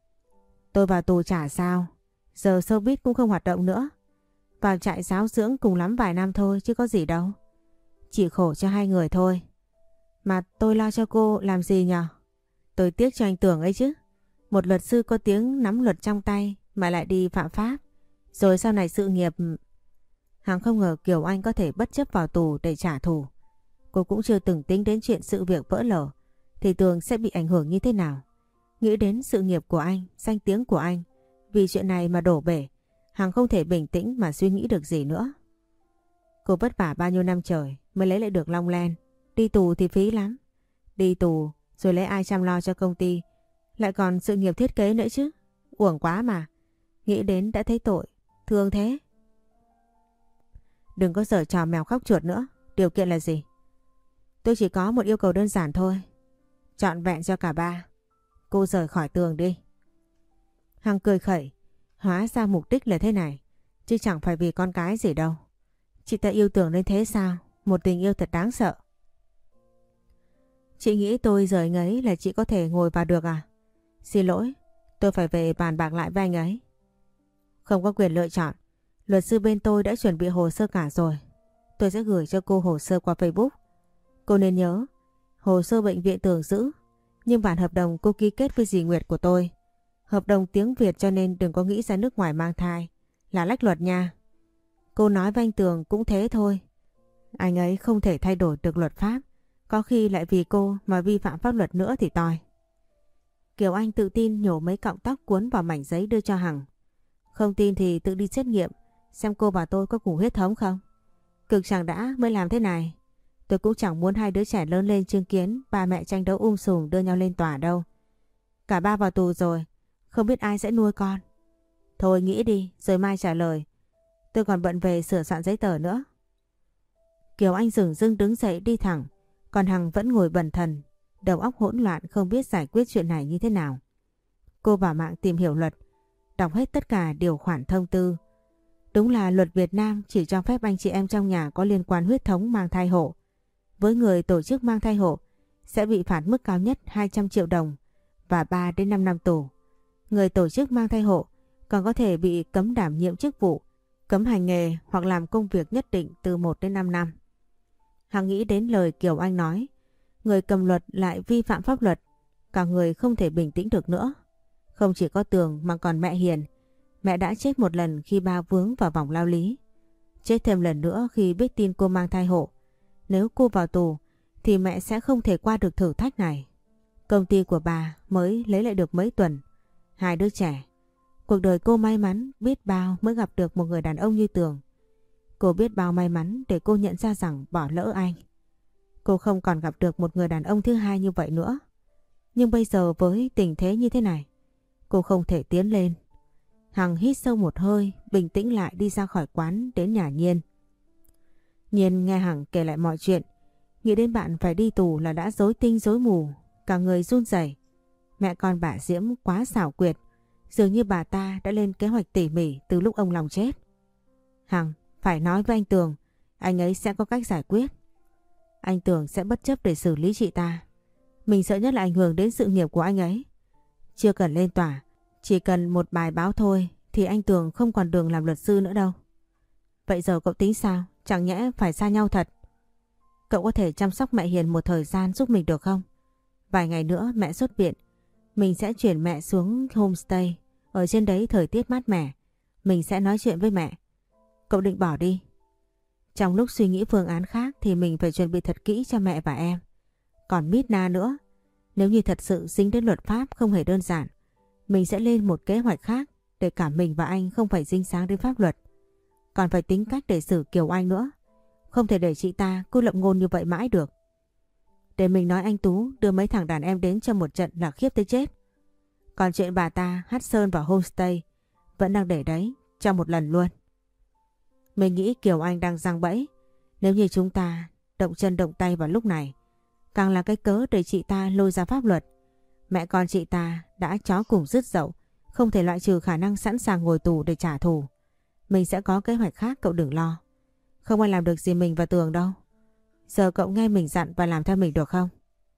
A: Tôi vào tù chả sao, giờ showbiz cũng không hoạt động nữa. Vào trại giáo dưỡng cùng lắm vài năm thôi chứ có gì đâu. Chỉ khổ cho hai người thôi. Mà tôi lo cho cô làm gì nhở? Tôi tiếc cho anh Tường ấy chứ. Một luật sư có tiếng nắm luật trong tay mà lại đi phạm pháp. Rồi sau này sự nghiệp... Hằng không ngờ Kiều Anh có thể bất chấp vào tù để trả thù. Cô cũng chưa từng tính đến chuyện sự việc vỡ lở thì Tường sẽ bị ảnh hưởng như thế nào. Nghĩ đến sự nghiệp của anh, danh tiếng của anh, vì chuyện này mà đổ bể, Hằng không thể bình tĩnh mà suy nghĩ được gì nữa. Cô vất vả bao nhiêu năm trời mới lấy lại được Long Land. Đi tù thì phí lắm. Đi tù rồi lấy ai chăm lo cho công ty, lại còn sự nghiệp thiết kế nữa chứ. Uổng quá mà. Nghĩ đến đã thấy tội. Thương thế. Đừng có giở trò mèo khóc chuột nữa. Điều kiện là gì? Tôi chỉ có một yêu cầu đơn giản thôi. Trọn vẹn cho cả ba. Cô rời khỏi Tường đi. Hằng cười khẩy. Hóa ra mục đích là thế này, chứ chẳng phải vì con cái gì đâu. Chị ta yêu Tường đến thế sao? Một tình yêu thật đáng sợ. Chị nghĩ tôi rời anh ấy là chị có thể ngồi vào được à? Xin lỗi, tôi phải về bàn bạc lại với anh ấy. Không có quyền lựa chọn. Luật sư bên tôi đã chuẩn bị hồ sơ cả rồi. Tôi sẽ gửi cho cô hồ sơ qua Facebook. Cô nên nhớ, hồ sơ bệnh viện Tường giữ, nhưng bản hợp đồng cô ký kết với dì Nguyệt của tôi. Hợp đồng tiếng Việt cho nên đừng có nghĩ ra nước ngoài mang thai là lách luật nha. Cô nói với anh Tường cũng thế thôi. Anh ấy không thể thay đổi được luật pháp. Có khi lại vì cô mà vi phạm pháp luật nữa thì toi. Kiều Anh tự tin nhổ mấy cọng tóc cuốn vào mảnh giấy đưa cho Hằng. Không tin thì tự đi xét nghiệm xem cô và tôi có cùng huyết thống không. Cực chẳng đã mới làm thế này. Tôi cũng chẳng muốn hai đứa trẻ lớn lên chứng kiến ba mẹ tranh đấu sùm đưa nhau lên tòa đâu. Cả ba vào tù rồi, không biết ai sẽ nuôi con. Thôi nghĩ đi rồi mai trả lời. Tôi còn bận về sửa soạn giấy tờ nữa. Kiều Anh dửng dưng đứng dậy đi thẳng. Còn Hằng vẫn ngồi bần thần, đầu óc hỗn loạn không biết giải quyết chuyện này như thế nào. Cô vào mạng tìm hiểu luật, đọc hết tất cả điều khoản thông tư. Đúng là luật Việt Nam chỉ cho phép anh chị em trong nhà có liên quan huyết thống mang thai hộ. Với người tổ chức mang thai hộ sẽ bị phạt mức cao nhất 200 triệu đồng và 3 đến 5 năm tù. Người tổ chức mang thai hộ còn có thể bị cấm đảm nhiệm chức vụ, cấm hành nghề hoặc làm công việc nhất định từ 1 đến 5 năm. Hằng nghĩ đến lời Kiều Anh nói, người cầm luật lại vi phạm pháp luật, cả người không thể bình tĩnh được nữa. Không chỉ có Tường mà còn mẹ Hiền. Mẹ đã chết một lần khi ba vướng vào vòng lao lý. Chết thêm lần nữa khi biết tin cô mang thai hộ. Nếu cô vào tù thì mẹ sẽ không thể qua được thử thách này. Công ty của bà mới lấy lại được mấy tuần. Hai đứa trẻ. Cuộc đời cô may mắn biết bao mới gặp được một người đàn ông như Tường. Cô biết bao may mắn để cô nhận ra rằng bỏ lỡ anh. Cô không còn gặp được một người đàn ông thứ hai như vậy nữa. Nhưng bây giờ với tình thế như thế này, cô không thể tiến lên. Hằng hít sâu một hơi, bình tĩnh lại đi ra khỏi quán đến nhà Nhiên. Nhiên nghe Hằng kể lại mọi chuyện, nghĩ đến bạn phải đi tù là đã rối tinh rối mù, cả người run rẩy. Mẹ con bà Diễm quá xảo quyệt, dường như bà ta đã lên kế hoạch tỉ mỉ từ lúc ông Long chết. Hằng phải nói với anh Tường, anh ấy sẽ có cách giải quyết. Anh Tường sẽ bất chấp để xử lý chị ta. Mình sợ nhất là ảnh hưởng đến sự nghiệp của anh ấy. Chưa cần lên tòa, chỉ cần một bài báo thôi thì anh Tường không còn đường làm luật sư nữa đâu. Vậy giờ cậu tính sao? Chẳng nhẽ phải xa nhau thật? Cậu có thể chăm sóc mẹ Hiền một thời gian giúp mình được không? Vài ngày nữa mẹ xuất viện, mình sẽ chuyển mẹ xuống homestay. Ở trên đấy thời tiết mát mẻ, mình sẽ nói chuyện với mẹ. Cậu định bỏ đi? Trong lúc suy nghĩ phương án khác thì mình phải chuẩn bị thật kỹ cho mẹ và em. Còn Mít Na nữa, nếu như thật sự dính đến luật pháp không hề đơn giản, mình sẽ lên một kế hoạch khác để cả mình và anh không phải dính dáng đến pháp luật. Còn phải tính cách để xử Kiều Anh nữa. Không thể để chị ta cứ lậm ngôn như vậy mãi được. Để mình nói anh Tú đưa mấy thằng đàn em đến cho một trận là khiếp tới chết. Còn chuyện bà ta hắt Sơn vào homestay vẫn đang để đấy, cho một lần luôn. Mình nghĩ Kiều Anh đang giăng bẫy. Nếu như chúng ta động chân động tay vào lúc này, càng là cái cớ để chị ta lôi ra pháp luật. Mẹ con chị ta đã chó cùng rứt dậu, không thể loại trừ khả năng sẵn sàng ngồi tù để trả thù. Mình sẽ có kế hoạch khác, cậu đừng lo. Không ai làm được gì mình và Tường đâu. Giờ cậu nghe mình dặn và làm theo mình được không?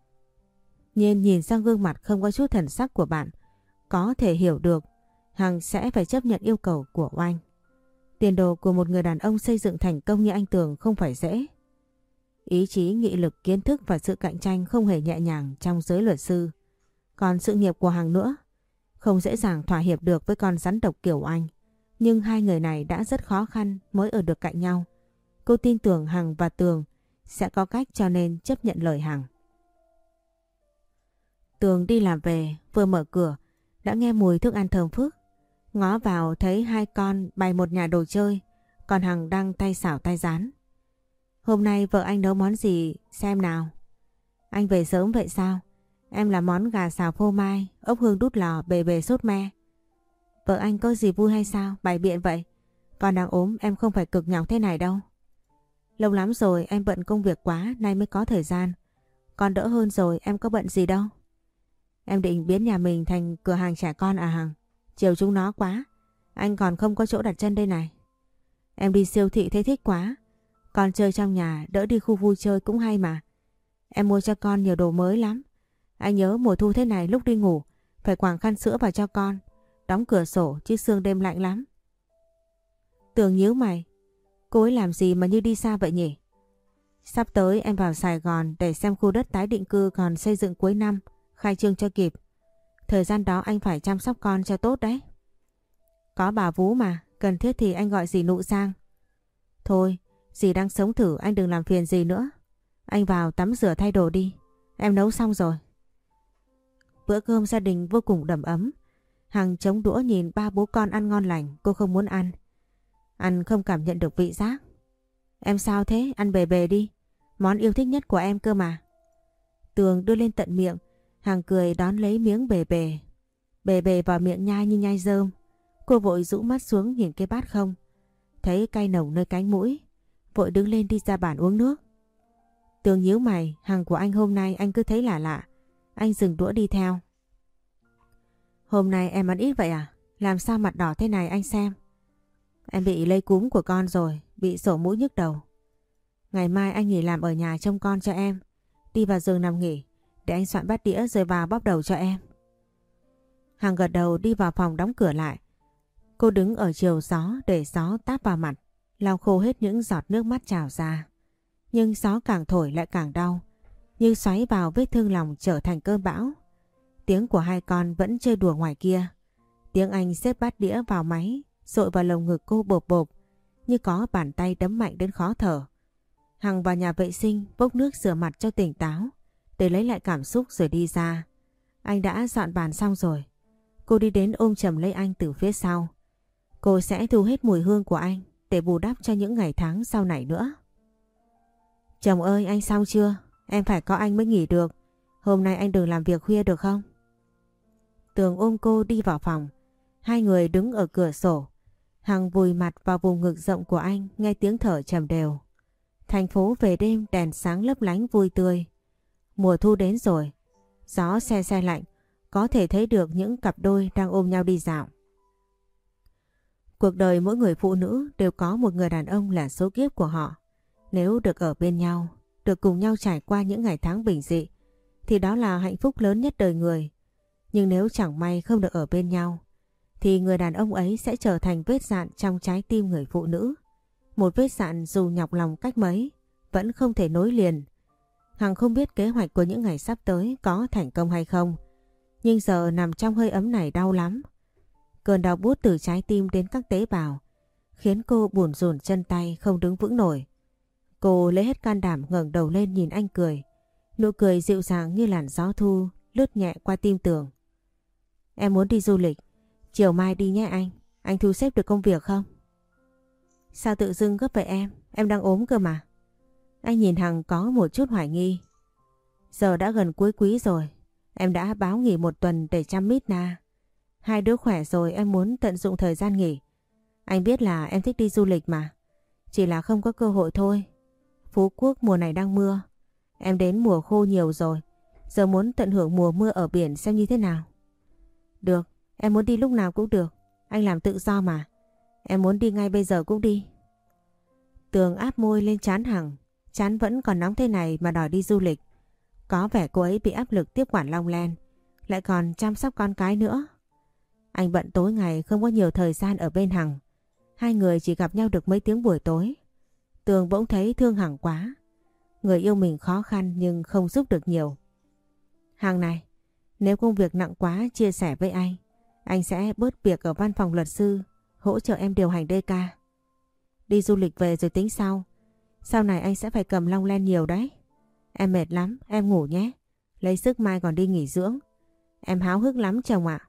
A: Nhiên nhìn sang gương mặt không có chút thần sắc của bạn, có thể hiểu được Hằng sẽ phải chấp nhận yêu cầu của Oanh. Tiền đồ của một người đàn ông xây dựng thành công như anh Tường không phải dễ. Ý chí, nghị lực, kiến thức và sự cạnh tranh không hề nhẹ nhàng trong giới luật sư. Còn sự nghiệp của Hằng nữa, không dễ dàng thỏa hiệp được với con rắn độc kiểu Anh. Nhưng hai người này đã rất khó khăn mới ở được cạnh nhau. Cô tin tưởng Hằng và Tường sẽ có cách cho nên chấp nhận lời Hằng. Tường đi làm về, vừa mở cửa, đã nghe mùi thức ăn thơm phức. Ngó vào thấy hai con bày một nhà đồ chơi, còn Hằng đang tay xảo tay rán. Hôm nay vợ anh nấu món gì xem nào? Anh về sớm vậy sao? Em làm món gà xào phô mai, ốc hương đút lò, bề bề sốt me. Vợ anh có gì vui hay sao? Bày biện vậy. Con đang ốm em không phải cực nhọc thế này đâu. Lâu lắm rồi em bận công việc quá nay mới có thời gian. Con đỡ hơn rồi, em có bận gì đâu. Em định biến nhà mình thành cửa hàng trẻ con à Hằng? Chiều chúng nó quá. Anh còn không có chỗ đặt chân đây này. Em đi siêu thị thấy thích quá. Con chơi trong nhà đỡ đi khu vui chơi cũng hay mà. Em mua cho con nhiều đồ mới lắm. Anh nhớ mùa thu thế này lúc đi ngủ phải quàng khăn sữa vào cho con. Đóng cửa sổ chứ sương đêm lạnh lắm. Tường nhíu mày. Cô ấy làm gì mà như đi xa vậy nhỉ? Sắp tới em vào Sài Gòn để xem khu đất tái định cư còn xây dựng cuối năm, khai trương cho kịp. Thời gian đó anh phải chăm sóc con cho tốt đấy. Có bà vú mà, cần thiết thì anh gọi dì Nụ sang. Thôi, dì đang sống thử, anh đừng làm phiền dì nữa. Anh vào tắm rửa thay đồ đi, em nấu xong rồi. Bữa cơm gia đình vô cùng đầm ấm. Hằng chống đũa nhìn ba bố con ăn ngon lành, cô không muốn ăn. Ăn không cảm nhận được vị giác. Em sao thế, ăn bề bề đi. Món yêu thích nhất của em cơ mà. Tường đưa lên tận miệng, Hằng cười đón lấy miếng bề bề. Bề bề vào miệng nhai như nhai rơm. Cô vội rũ mắt xuống nhìn cái bát không. Thấy cay nồng nơi cánh mũi, vội đứng lên đi ra bàn uống nước. Tường nhíu mày, Hằng của anh hôm nay anh cứ thấy lạ lạ. Anh dừng đũa đi theo. Hôm nay em ăn ít vậy à? Làm sao mặt đỏ thế này anh xem? Em bị lây cúm của con rồi, bị sổ mũi nhức đầu. Ngày mai anh nghỉ làm ở nhà trông con cho em. Đi vào giường nằm nghỉ, để anh soạn bát đĩa rồi vào bóp đầu cho em. Hằng gật đầu đi vào phòng đóng cửa lại. Cô đứng ở chiều gió để gió táp vào mặt, lau khô hết những giọt nước mắt trào ra. Nhưng gió càng thổi lại càng đau, như xoáy vào vết thương lòng trở thành cơn bão. Tiếng của hai con vẫn chơi đùa ngoài kia. Tiếng anh xếp bát đĩa vào máy, dội vào lồng ngực cô bộp bộp, như có bàn tay đấm mạnh đến khó thở. Hằng vào nhà vệ sinh bốc nước rửa mặt cho tỉnh táo, để lấy lại cảm xúc rồi đi ra. Anh đã dọn bàn xong rồi. Cô đi đến ôm chầm lấy anh từ phía sau. Cô sẽ thu hết mùi hương của anh để bù đắp cho những ngày tháng sau này nữa. Chồng ơi, anh xong chưa? Em phải có anh mới nghỉ được. Hôm nay anh đừng làm việc khuya được không? Tường ôm cô đi vào phòng. Hai người đứng ở cửa sổ. Hằng vùi mặt vào vùng ngực rộng của anh, nghe tiếng thở trầm đều. Thành phố về đêm đèn sáng lấp lánh vui tươi. Mùa thu đến rồi. Gió se se lạnh, có thể thấy được những cặp đôi đang ôm nhau đi dạo. Cuộc đời mỗi người phụ nữ đều có một người đàn ông là số kiếp của họ. Nếu được ở bên nhau, được cùng nhau trải qua những ngày tháng bình dị, thì đó là hạnh phúc lớn nhất đời người. Nhưng nếu chẳng may không được ở bên nhau, thì người đàn ông ấy sẽ trở thành vết dạn trong trái tim người phụ nữ. Một vết dạn dù nhọc lòng cách mấy, vẫn không thể nối liền. Hằng không biết kế hoạch của những ngày sắp tới có thành công hay không. Nhưng giờ nằm trong hơi ấm này đau lắm. Cơn đau buốt từ trái tim đến các tế bào, khiến cô buồn rùn chân tay không đứng vững nổi. Cô lấy hết can đảm ngẩng đầu lên nhìn anh cười. Nụ cười dịu dàng như làn gió thu lướt nhẹ qua tim Tường. Em muốn đi du lịch. Chiều mai đi nhé anh. Anh thu xếp được công việc không? Sao tự dưng gấp vậy em? Em đang ốm cơ mà. Anh nhìn Hằng có một chút hoài nghi. Giờ đã gần cuối quý rồi. Em đã báo nghỉ 1 tuần để chăm mít na. Hai đứa khỏe rồi em muốn tận dụng thời gian nghỉ. Anh biết là em thích đi du lịch mà. Chỉ là không có cơ hội thôi. Phú Quốc mùa này đang mưa. Em đến mùa khô nhiều rồi. Giờ muốn tận hưởng mùa mưa ở biển xem như thế nào. Được, em muốn đi lúc nào cũng được. Anh làm tự do mà. Em muốn đi ngay bây giờ cũng đi. Tường áp môi lên trán Hằng. Trán vẫn còn nóng thế này mà đòi đi du lịch. Có vẻ cô ấy bị áp lực tiếp quản Long Land, lại còn chăm sóc con cái nữa. Anh bận tối ngày không có nhiều thời gian ở bên Hằng. Hai người chỉ gặp nhau được mấy tiếng buổi tối. Tường bỗng thấy thương Hằng quá. Người yêu mình khó khăn nhưng không giúp được nhiều. Hằng này, nếu công việc nặng quá chia sẻ với anh sẽ bớt việc ở văn phòng luật sư, hỗ trợ em điều hành DK. Đi du lịch về rồi tính sau. Sau này anh sẽ phải cầm Long Land nhiều đấy. Em mệt lắm, em ngủ nhé. Lấy sức mai còn đi nghỉ dưỡng. Em háo hức lắm chồng ạ.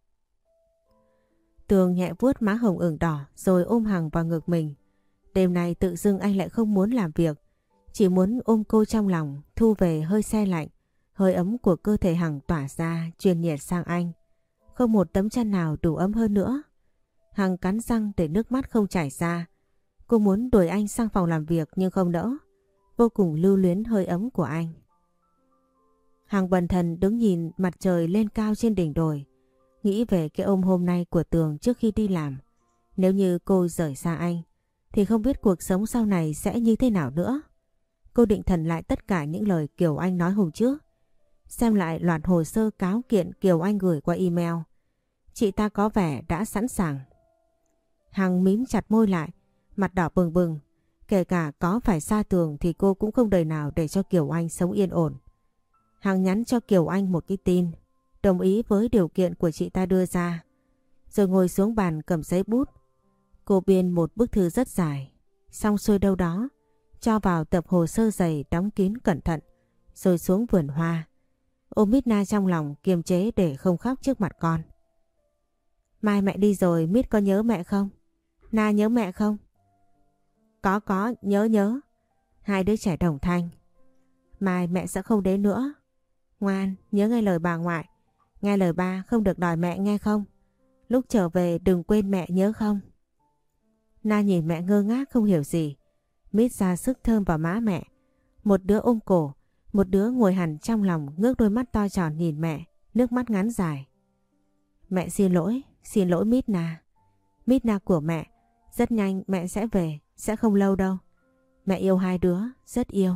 A: Tường nhẹ vuốt má hồng ửng đỏ rồi ôm Hằng vào ngực mình. Đêm nay tự dưng anh lại không muốn làm việc. Chỉ muốn ôm cô trong lòng, thu về hơi se lạnh. Hơi ấm của cơ thể Hằng tỏa ra truyền nhiệt sang anh. Không một tấm chăn nào đủ ấm hơn nữa. Hằng cắn răng để nước mắt không chảy ra. Cô muốn đuổi anh sang phòng làm việc nhưng không đỡ. Vô cùng lưu luyến hơi ấm của anh. Hằng bần thần đứng nhìn mặt trời lên cao trên đỉnh đồi. Nghĩ về cái ôm hôm nay của Tường trước khi đi làm. Nếu như cô rời xa anh thì không biết cuộc sống sau này sẽ như thế nào nữa. Cô định thần lại tất cả những lời Kiều Anh nói hôm trước. Xem lại loạt hồ sơ cáo kiện Kiều Anh gửi qua email. Chị ta có vẻ đã sẵn sàng. Hằng mím chặt môi lại, mặt đỏ bừng bừng. kể cả có phải xa Tường thì cô cũng không đời nào để cho Kiều Anh sống yên ổn. Hằng nhắn cho Kiều Anh một cái tin, đồng ý với điều kiện của chị ta đưa ra. Rồi ngồi xuống bàn cầm giấy bút. Cô biên một bức thư rất dài, xong xuôi đâu đó, cho vào tập hồ sơ dày đóng kín cẩn thận, rồi xuống vườn hoa. Ôm Mít Na trong lòng kiềm chế để không khóc trước mặt con. Mai mẹ đi rồi Mít có nhớ mẹ không? Na nhớ mẹ không? Có, nhớ. Hai đứa trẻ đồng thanh. Mai mẹ sẽ không đến nữa. Ngoan, nhớ nghe lời bà ngoại. Nghe lời ba, không được đòi mẹ nghe không? Lúc trở về đừng quên mẹ nhớ không? Na nhìn mẹ ngơ ngác không hiểu gì. Mít ra sức thơm vào má mẹ. Một đứa ôm cổ, một đứa ngồi hẳn trong lòng ngước đôi mắt to tròn nhìn mẹ, nước mắt ngắn dài. Mẹ xin lỗi Mít Na. Mít Na của mẹ, rất nhanh mẹ sẽ về, sẽ không lâu đâu. Mẹ yêu hai đứa, rất yêu.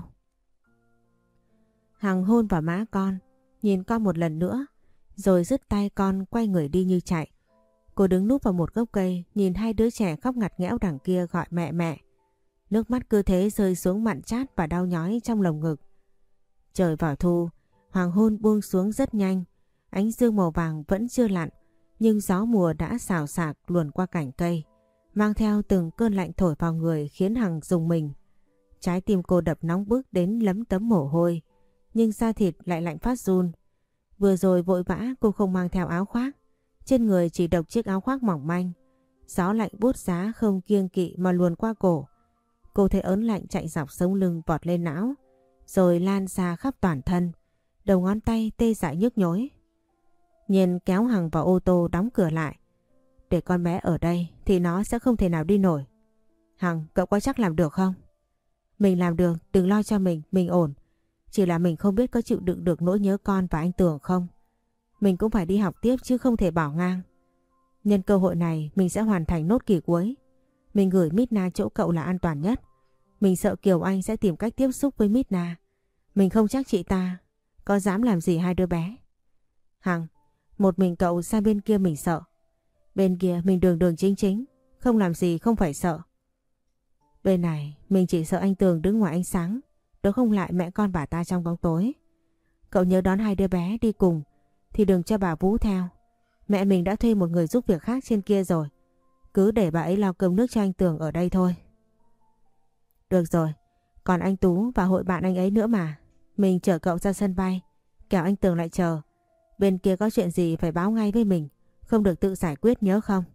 A: Hằng hôn vào má con, nhìn con một lần nữa, rồi dứt tay con quay người đi như chạy. Cô đứng núp vào một gốc cây, nhìn hai đứa trẻ khóc ngặt nghẽo đằng kia gọi mẹ mẹ. Nước mắt cứ thế rơi xuống mặn chát và đau nhói trong lồng ngực. Trời vào thu, hoàng hôn buông xuống rất nhanh. Ánh dương màu vàng vẫn chưa lặn, nhưng gió mùa đã xào xạc luồn qua cành cây, mang theo từng cơn lạnh thổi vào người khiến Hằng rùng mình. Trái tim cô đập nóng bức đến lấm tấm mồ hôi, nhưng da thịt lại lạnh phát run. Vừa rồi vội vã cô không mang theo áo khoác, trên người chỉ độc chiếc áo khoác mỏng manh. Gió lạnh buốt giá không kiêng kỵ mà luồn qua cổ. Cô thấy ớn lạnh chạy dọc sống lưng vọt lên não, rồi lan ra khắp toàn thân. Đầu ngón tay tê dại nhức nhối. Nhiên kéo Hằng vào ô tô đóng cửa lại. Để con bé ở đây thì nó sẽ không thể nào đi nổi. Hằng, cậu có chắc làm được không? Mình làm được, đừng lo cho mình ổn. Chỉ là mình không biết có chịu đựng được nỗi nhớ con và anh Tường không. Mình cũng phải đi học tiếp chứ không thể bỏ ngang. Nhân cơ hội này mình sẽ hoàn thành nốt kỳ cuối. Mình gửi Mít Na chỗ cậu là an toàn nhất. Mình sợ Kiều Anh sẽ tìm cách tiếp xúc với Mít Na. Mình không chắc chị ta có dám làm gì hai đứa bé. Hằng, một mình cậu sang bên kia mình sợ. Bên kia mình đường đường chính chính, không làm gì không phải sợ. Bên này mình chỉ sợ anh Tường đứng ngoài ánh sáng, đối không lại mẹ con bà ta trong bóng tối. Cậu nhớ đón hai đứa bé đi cùng thì đừng cho bà Vũ theo. Mẹ mình đã thuê một người giúp việc khác trên kia rồi. Cứ để bà ấy lo cơm nước cho anh Tường ở đây thôi. Được rồi, còn anh Tú và hội bạn anh ấy nữa mà. Mình chở cậu ra sân bay, kẻo anh Tường lại chờ. Bên kia có chuyện gì phải báo ngay với mình, không được tự giải quyết nhớ không?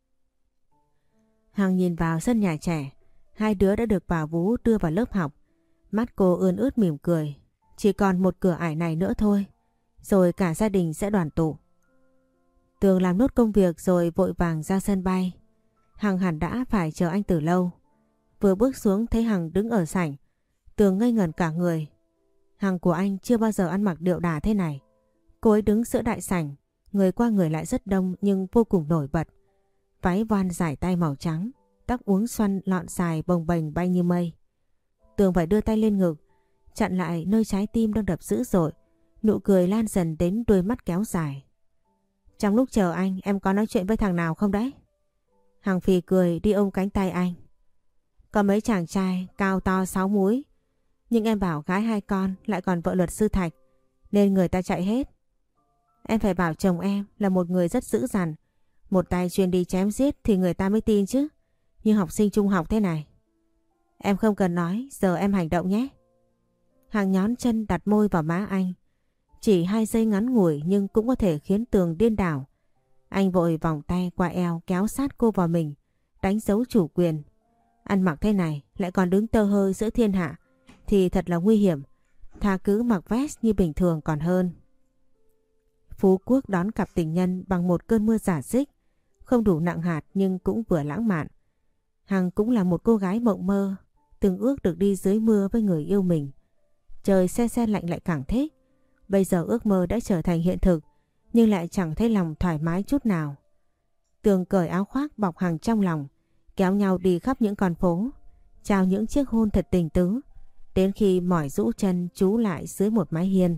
A: Hằng nhìn vào sân nhà trẻ, hai đứa đã được bà Vũ đưa vào lớp học. Mắt cô ươn ướt mỉm cười. Chỉ còn một cửa ải này nữa thôi, rồi cả gia đình sẽ đoàn tụ. Tường làm nốt công việc rồi vội vàng ra sân bay. Hằng hẳn đã phải chờ anh từ lâu. Vừa bước xuống thấy Hằng đứng ở sảnh, Tường ngây ngẩn cả người. Hằng của anh chưa bao giờ ăn mặc điệu đà thế này. Cô ấy đứng giữa đại sảnh, người qua người lại rất đông nhưng vô cùng nổi bật. Váy voan dài tay màu trắng, tóc uốn xoăn lọn xài bồng bềnh bay như mây. Tường phải đưa tay lên ngực, chặn lại nơi trái tim đang đập dữ dội. Nụ cười lan dần đến đôi mắt kéo dài. Trong lúc chờ anh, em có nói chuyện với thằng nào không đấy? Hằng phì cười đi ôm cánh tay anh. Có mấy chàng trai cao to 6 múi, nhưng em bảo gái 2 con lại còn vợ luật sư Thạch, nên người ta chạy hết. Em phải bảo chồng em là một người rất dữ dằn, một tay chuyên đi chém giết thì người ta mới tin chứ. Như học sinh trung học thế này. Em không cần nói, giờ em hành động nhé. Hằng nhón chân đặt môi vào má anh. Chỉ 2 giây ngắn ngủi nhưng cũng có thể khiến Tường điên đảo. Anh vội vòng tay qua eo kéo sát cô vào mình, đánh dấu chủ quyền. Ăn mặc thế này lại còn đứng tơ hơ giữa thiên hạ thì thật là nguy hiểm. Thà cứ mặc vest như bình thường còn hơn. Phú Quốc đón cặp tình nhân bằng một cơn mưa rả rích, không đủ nặng hạt nhưng cũng vừa lãng mạn. Hằng cũng là một cô gái mộng mơ, từng ước được đi dưới mưa với người yêu mình. Trời se se lạnh lại càng thích. Bây giờ ước mơ đã trở thành hiện thực, nhưng lại chẳng thấy lòng thoải mái chút nào. Tường cởi áo khoác bọc Hằng trong lòng, kéo nhau đi khắp những con phố, trao những chiếc hôn thật tình tứ, đến khi mỏi rũ chân trú lại dưới một mái hiên.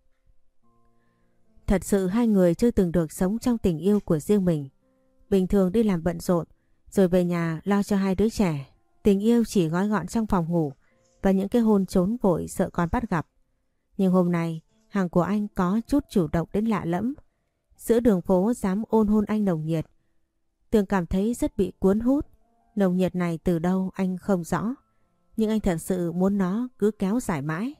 A: Thật sự hai người chưa từng được sống trong tình yêu của riêng mình. Bình thường đi làm bận rộn, rồi về nhà lo cho hai đứa trẻ. Tình yêu chỉ gói gọn trong phòng ngủ và những cái hôn trốn vội sợ con bắt gặp. Nhưng hôm nay hàng của anh có chút chủ động đến lạ lẫm. Giữa đường phố dám ôn hôn anh nồng nhiệt. Tường cảm thấy rất bị cuốn hút. Nồng nhiệt này từ đâu anh không rõ. Nhưng anh thật sự muốn nó cứ kéo dài mãi.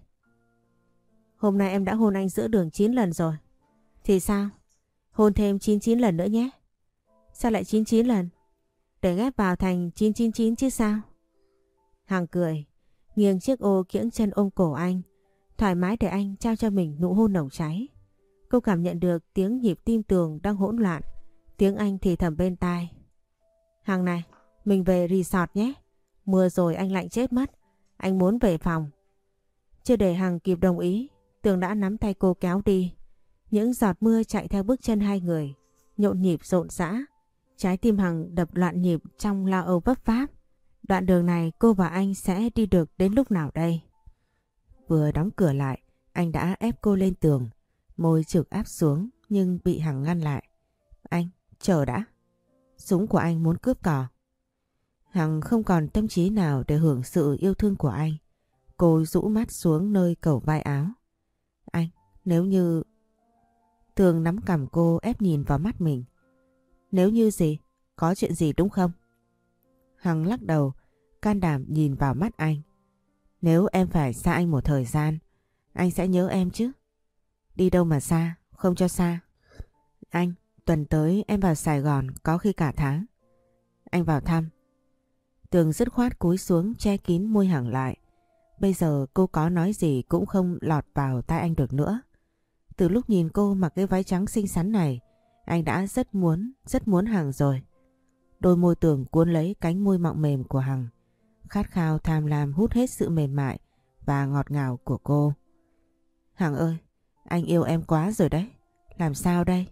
A: Hôm nay em đã hôn anh giữa đường 9 lần rồi. Thì sao? Hôn thêm 99 lần nữa nhé. Sao lại 99 lần? Để ghép vào thành 999 chứ sao? Hằng cười, nghiêng chiếc ô kiễng chân ôm cổ anh, thoải mái để anh trao cho mình nụ hôn nồng cháy. Cô cảm nhận được tiếng nhịp tim Tường đang hỗn loạn, tiếng anh thì thầm bên tai. Hằng này, mình về resort nhé. Mưa rồi anh lạnh chết mất, anh muốn về phòng. Chưa để Hằng kịp đồng ý, Tường đã nắm tay cô kéo đi. Những giọt mưa chạy theo bước chân hai người, nhộn nhịp rộn rã. Trái tim Hằng đập loạn nhịp trong lo âu vấp váp. Đoạn đường này cô và anh sẽ đi được đến lúc nào đây? Vừa đóng cửa lại, anh đã ép cô lên tường. Môi trực áp xuống nhưng bị Hằng ngăn lại. Anh, chờ đã. Súng của anh muốn cướp cò. Hằng không còn tâm trí nào để hưởng sự yêu thương của anh. Cô rũ mắt xuống nơi cầu vai áo. Anh, nếu như... Tường nắm cằm cô ép nhìn vào mắt mình. Nếu như gì? Có chuyện gì đúng không? Hằng lắc đầu, can đảm nhìn vào mắt anh. Nếu em phải xa anh một thời gian, anh sẽ nhớ em chứ. Đi đâu mà xa, không cho xa. Anh, tuần tới em vào Sài Gòn, có khi cả tháng. Anh vào thăm. Tường dứt khoát cúi xuống che kín môi Hằng lại. Bây giờ cô có nói gì cũng không lọt vào tai anh được nữa. Từ lúc nhìn cô mặc cái váy trắng xinh xắn này, anh đã rất muốn Hằng rồi. Đôi môi Tường cuốn lấy cánh môi mọng mềm của Hằng, khát khao tham lam hút hết sự mềm mại và ngọt ngào của cô. Hằng ơi, anh yêu em quá rồi đấy. Làm sao đây?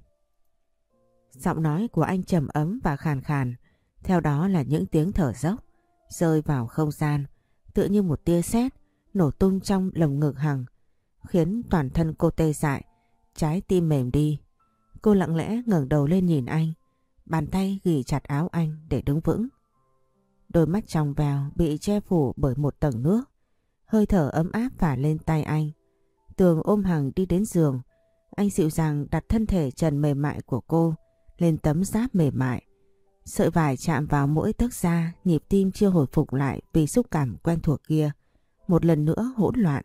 A: Giọng nói của anh trầm ấm và khàn khàn, theo đó là những tiếng thở dốc rơi vào không gian, tựa như một tia sét nổ tung trong lồng ngực Hằng, khiến toàn thân cô tê dại, trái tim mềm đi. Cô lặng lẽ ngẩng đầu lên nhìn anh, bàn tay ghì chặt áo anh để đứng vững. Đôi mắt trong veo bị che phủ bởi một tầng nước, hơi thở ấm áp phả lên tay anh. Tường ôm Hằng đi đến giường, anh dịu dàng đặt thân thể trần mềm mại của cô lên tấm giáp mềm mại. Sợi vải chạm vào mỗi tấc da, nhịp tim chưa hồi phục lại vì xúc cảm quen thuộc kia, một lần nữa hỗn loạn.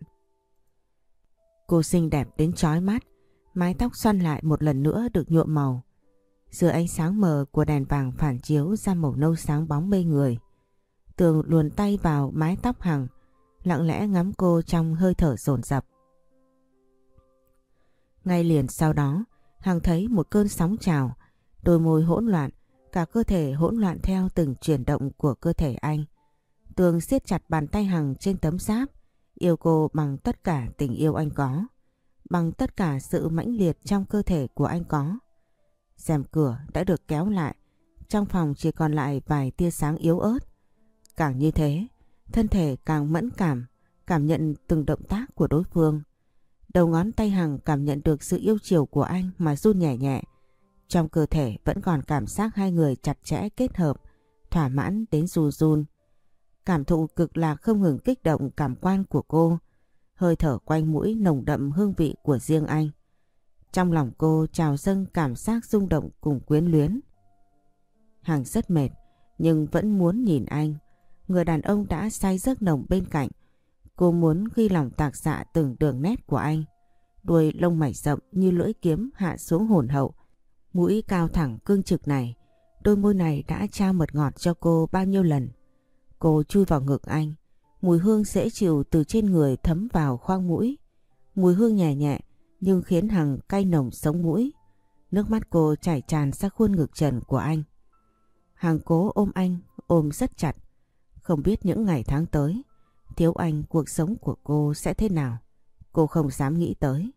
A: Cô xinh đẹp đến chói mắt, mái tóc xoăn lại một lần nữa được nhuộm màu. Dưới ánh sáng mờ của đèn vàng phản chiếu ra màu nâu sáng bóng mê người. Tường luồn tay vào mái tóc Hằng, lặng lẽ ngắm cô trong hơi thở dồn dập. Ngay liền sau đó, Hằng thấy một cơn sóng trào, đôi môi hỗn loạn, cả cơ thể hỗn loạn theo từng chuyển động của cơ thể anh. Tường siết chặt bàn tay Hằng trên tấm giáp, yêu cô bằng tất cả tình yêu anh có, bằng tất cả sự mãnh liệt trong cơ thể của anh có. Rèm cửa đã được kéo lại, trong phòng chỉ còn lại vài tia sáng yếu ớt. Càng như thế, thân thể càng mẫn cảm nhận từng động tác của đối phương. Đầu ngón tay Hằng cảm nhận được sự yêu chiều của anh mà run nhẹ nhẹ. Trong cơ thể vẫn còn cảm giác hai người chặt chẽ kết hợp, thỏa mãn đến run run. Cảm thụ cực lạc không ngừng kích động cảm quan của cô, hơi thở quanh mũi nồng đậm hương vị của riêng anh. Trong lòng cô trào dâng cảm giác rung động cùng quyến luyến. Hằng rất mệt nhưng vẫn muốn nhìn anh, người đàn ông đã say giấc nồng bên cạnh. Cô muốn ghi lòng tạc dạ từng đường nét của anh. Đuôi lông mày rậm như lưỡi kiếm hạ xuống hồn hậu, mũi cao thẳng cương trực này, đôi môi này đã trao mật ngọt cho cô bao nhiêu lần. Cô chui vào ngực anh, mùi hương dễ chịu từ trên người thấm vào khoang mũi. Mùi hương nhẹ nhẹ nhưng khiến Hằng cay nồng sống mũi. Nước mắt cô chảy tràn ra khuôn ngực trần của anh. Hằng cố ôm anh, ôm rất chặt. Không biết những ngày tháng tới, thiếu anh cuộc sống của cô sẽ thế nào. Cô không dám nghĩ tới.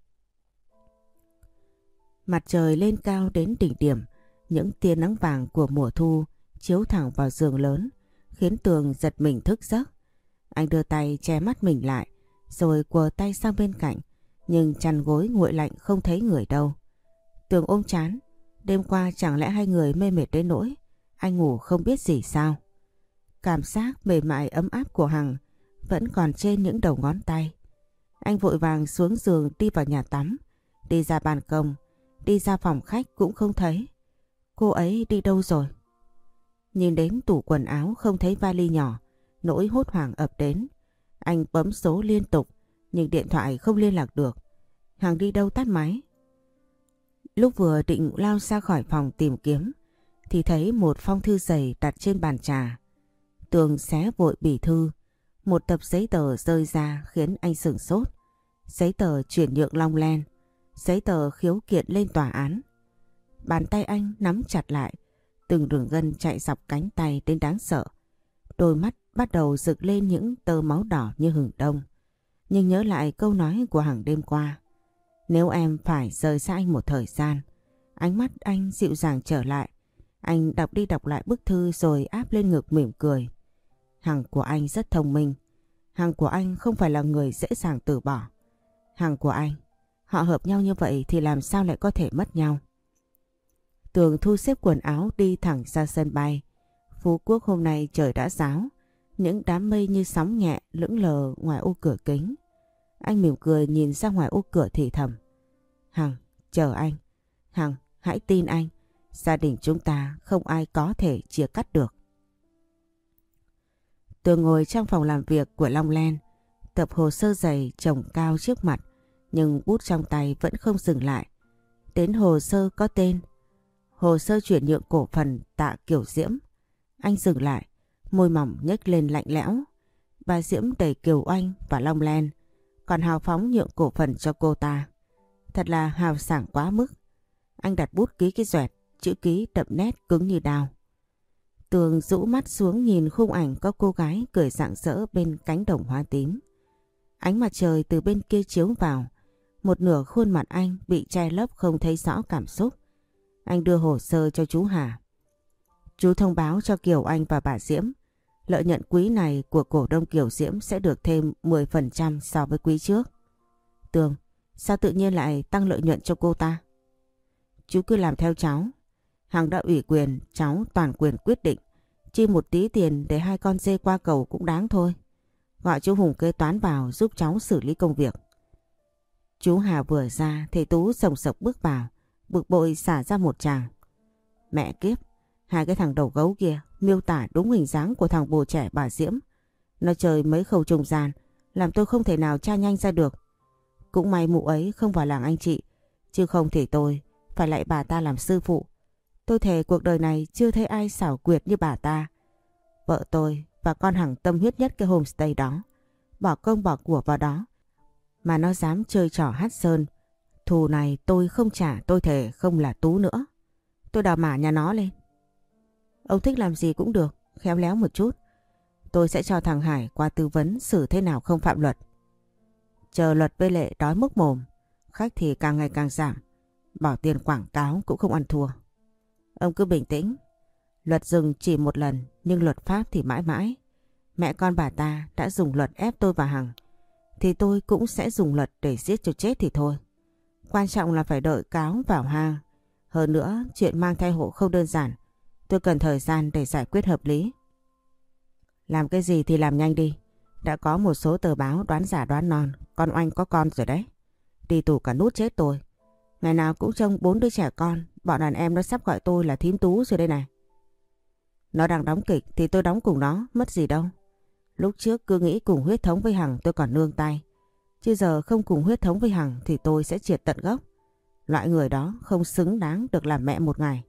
A: Mặt trời lên cao đến đỉnh điểm, những tia nắng vàng của mùa thu chiếu thẳng vào giường lớn, khiến Tường giật mình thức giấc. Anh đưa tay che mắt mình lại, rồi quờ tay sang bên cạnh, nhưng chăn gối nguội lạnh không thấy người đâu. Tường ôm trán, đêm qua chẳng lẽ hai người mê mệt đến nỗi anh ngủ không biết gì sao? Cảm giác mềm mại ấm áp của Hằng vẫn còn trên những đầu ngón tay. Anh vội vàng xuống giường đi vào nhà tắm, đi ra ban công, đi ra phòng khách cũng không thấy. Cô ấy đi đâu rồi? Nhìn đến tủ quần áo không thấy vali nhỏ, nỗi hốt hoảng ập đến. Anh bấm số liên tục nhưng điện thoại không liên lạc được. Hằng đi đâu tắt máy? Lúc vừa định lao ra khỏi phòng tìm kiếm thì thấy một phong thư dày đặt trên bàn trà. Tường xé vội bì thư, một tập giấy tờ rơi ra khiến anh sửng sốt. Giấy tờ chuyển nhượng Long Land, giấy tờ khiếu kiện lên tòa án. Bàn tay anh nắm chặt lại, từng đường gân chạy dọc cánh tay đến đáng sợ. Đôi mắt bắt đầu rực lên những tơ máu đỏ như hừng đông. Nhưng nhớ lại câu nói của Hằng đêm qua. Nếu em phải rời xa anh một thời gian. Ánh mắt anh dịu dàng trở lại. Anh đọc đi đọc lại bức thư rồi áp lên ngực mỉm cười. Hằng của anh rất thông minh. Hằng của anh không phải là người dễ dàng từ bỏ. Hằng của anh, họ hợp nhau như vậy thì làm sao lại có thể mất nhau. Tường thu xếp quần áo đi thẳng ra sân bay. Phú Quốc hôm nay trời đã ráo. Những đám mây như sóng nhẹ lững lờ ngoài ô cửa kính. Anh mỉm cười nhìn ra ngoài ô cửa thì thầm. Hằng, chờ anh. Hằng, hãy tin anh. Gia đình chúng ta không ai có thể chia cắt được. Tường ngồi trong phòng làm việc của Long Land. Tập hồ sơ dày chồng cao trước mặt. Nhưng bút trong tay vẫn không dừng lại. Đến hồ sơ có tên. Hồ sơ chuyển nhượng cổ phần Tạ Kiểu Diễm. Anh dừng lại. Môi mỏng nhếch lên lạnh lẽo. Bà Diễm đẩy Kiều Oanh và Long Land, còn hào phóng nhượng cổ phần cho cô ta. Thật là hào sảng quá mức. Anh đặt bút ký cái doẹt, chữ ký đậm nét cứng như đao. Tường rũ mắt xuống nhìn khung ảnh có cô gái cười rạng rỡ bên cánh đồng hoa tím. Ánh mặt trời từ bên kia chiếu vào, một nửa khuôn mặt anh bị che lấp không thấy rõ cảm xúc. Anh đưa hồ sơ cho chú Hà. Chú thông báo cho Kiều Anh và bà Diễm, lợi nhuận quý này của cổ đông Kiều Diễm sẽ được thêm 10% so với quý trước. Tường, sao tự nhiên lại tăng lợi nhuận cho cô ta? Chú cứ làm theo cháu. Hằng đã ủy quyền, cháu toàn quyền quyết định. Chi một tí tiền để hai con dê qua cầu cũng đáng thôi. Gọi chú Hùng kế toán vào giúp cháu xử lý công việc. Chú Hà vừa ra thì Tú sồng sộc bước vào, bực bội xả ra một tràng. Mẹ kiếp, hai cái thằng đầu gấu kia miêu tả đúng hình dáng của thằng bồ trẻ bà Diễm. Nó chơi mấy khâu trung gian, làm tôi không thể nào tra nhanh ra được. Cũng may mụ ấy không vào làng anh chị, chứ không thì tôi phải lại bà ta làm sư phụ. Tôi thề cuộc đời này chưa thấy ai xảo quyệt như bà ta. Vợ tôi và con Hằng tâm huyết nhất cái homestay đó, bỏ công bỏ của vào đó, mà nó dám chơi trò hát sơn. Thù này tôi không trả, tôi thề không là Tú nữa. Tôi đào mả nhà nó lên. Ông thích làm gì cũng được, khéo léo một chút. Tôi sẽ cho thằng Hải qua tư vấn xử thế nào không phạm luật. Chờ luật với lệ đói mốc mồm, khách thì càng ngày càng giảm, bỏ tiền quảng cáo cũng không ăn thua. Ông cứ bình tĩnh. Luật dừng chỉ một lần nhưng luật pháp thì mãi mãi. Mẹ con bà ta đã dùng luật ép tôi và Hằng, thì tôi cũng sẽ dùng luật để giết cho chết thì thôi. Quan trọng là phải đợi cáo vào hang. Hơn nữa chuyện mang thai hộ không đơn giản. Tôi cần thời gian để giải quyết hợp lý. Làm cái gì thì làm nhanh đi. Đã có một số tờ báo đoán giả đoán non con Oanh có con rồi đấy. Đi tù cả nút chết tôi. Ngày nào cũng trông 4 đứa trẻ con. Bọn đàn em nó sắp gọi tôi là thím Tú rồi đây này. Nó đang đóng kịch thì tôi đóng cùng nó, mất gì đâu. Lúc trước cứ nghĩ cùng huyết thống với Hằng tôi còn nương tay. Chứ giờ không cùng huyết thống với Hằng thì tôi sẽ triệt tận gốc. Loại người đó không xứng đáng được làm mẹ một ngày.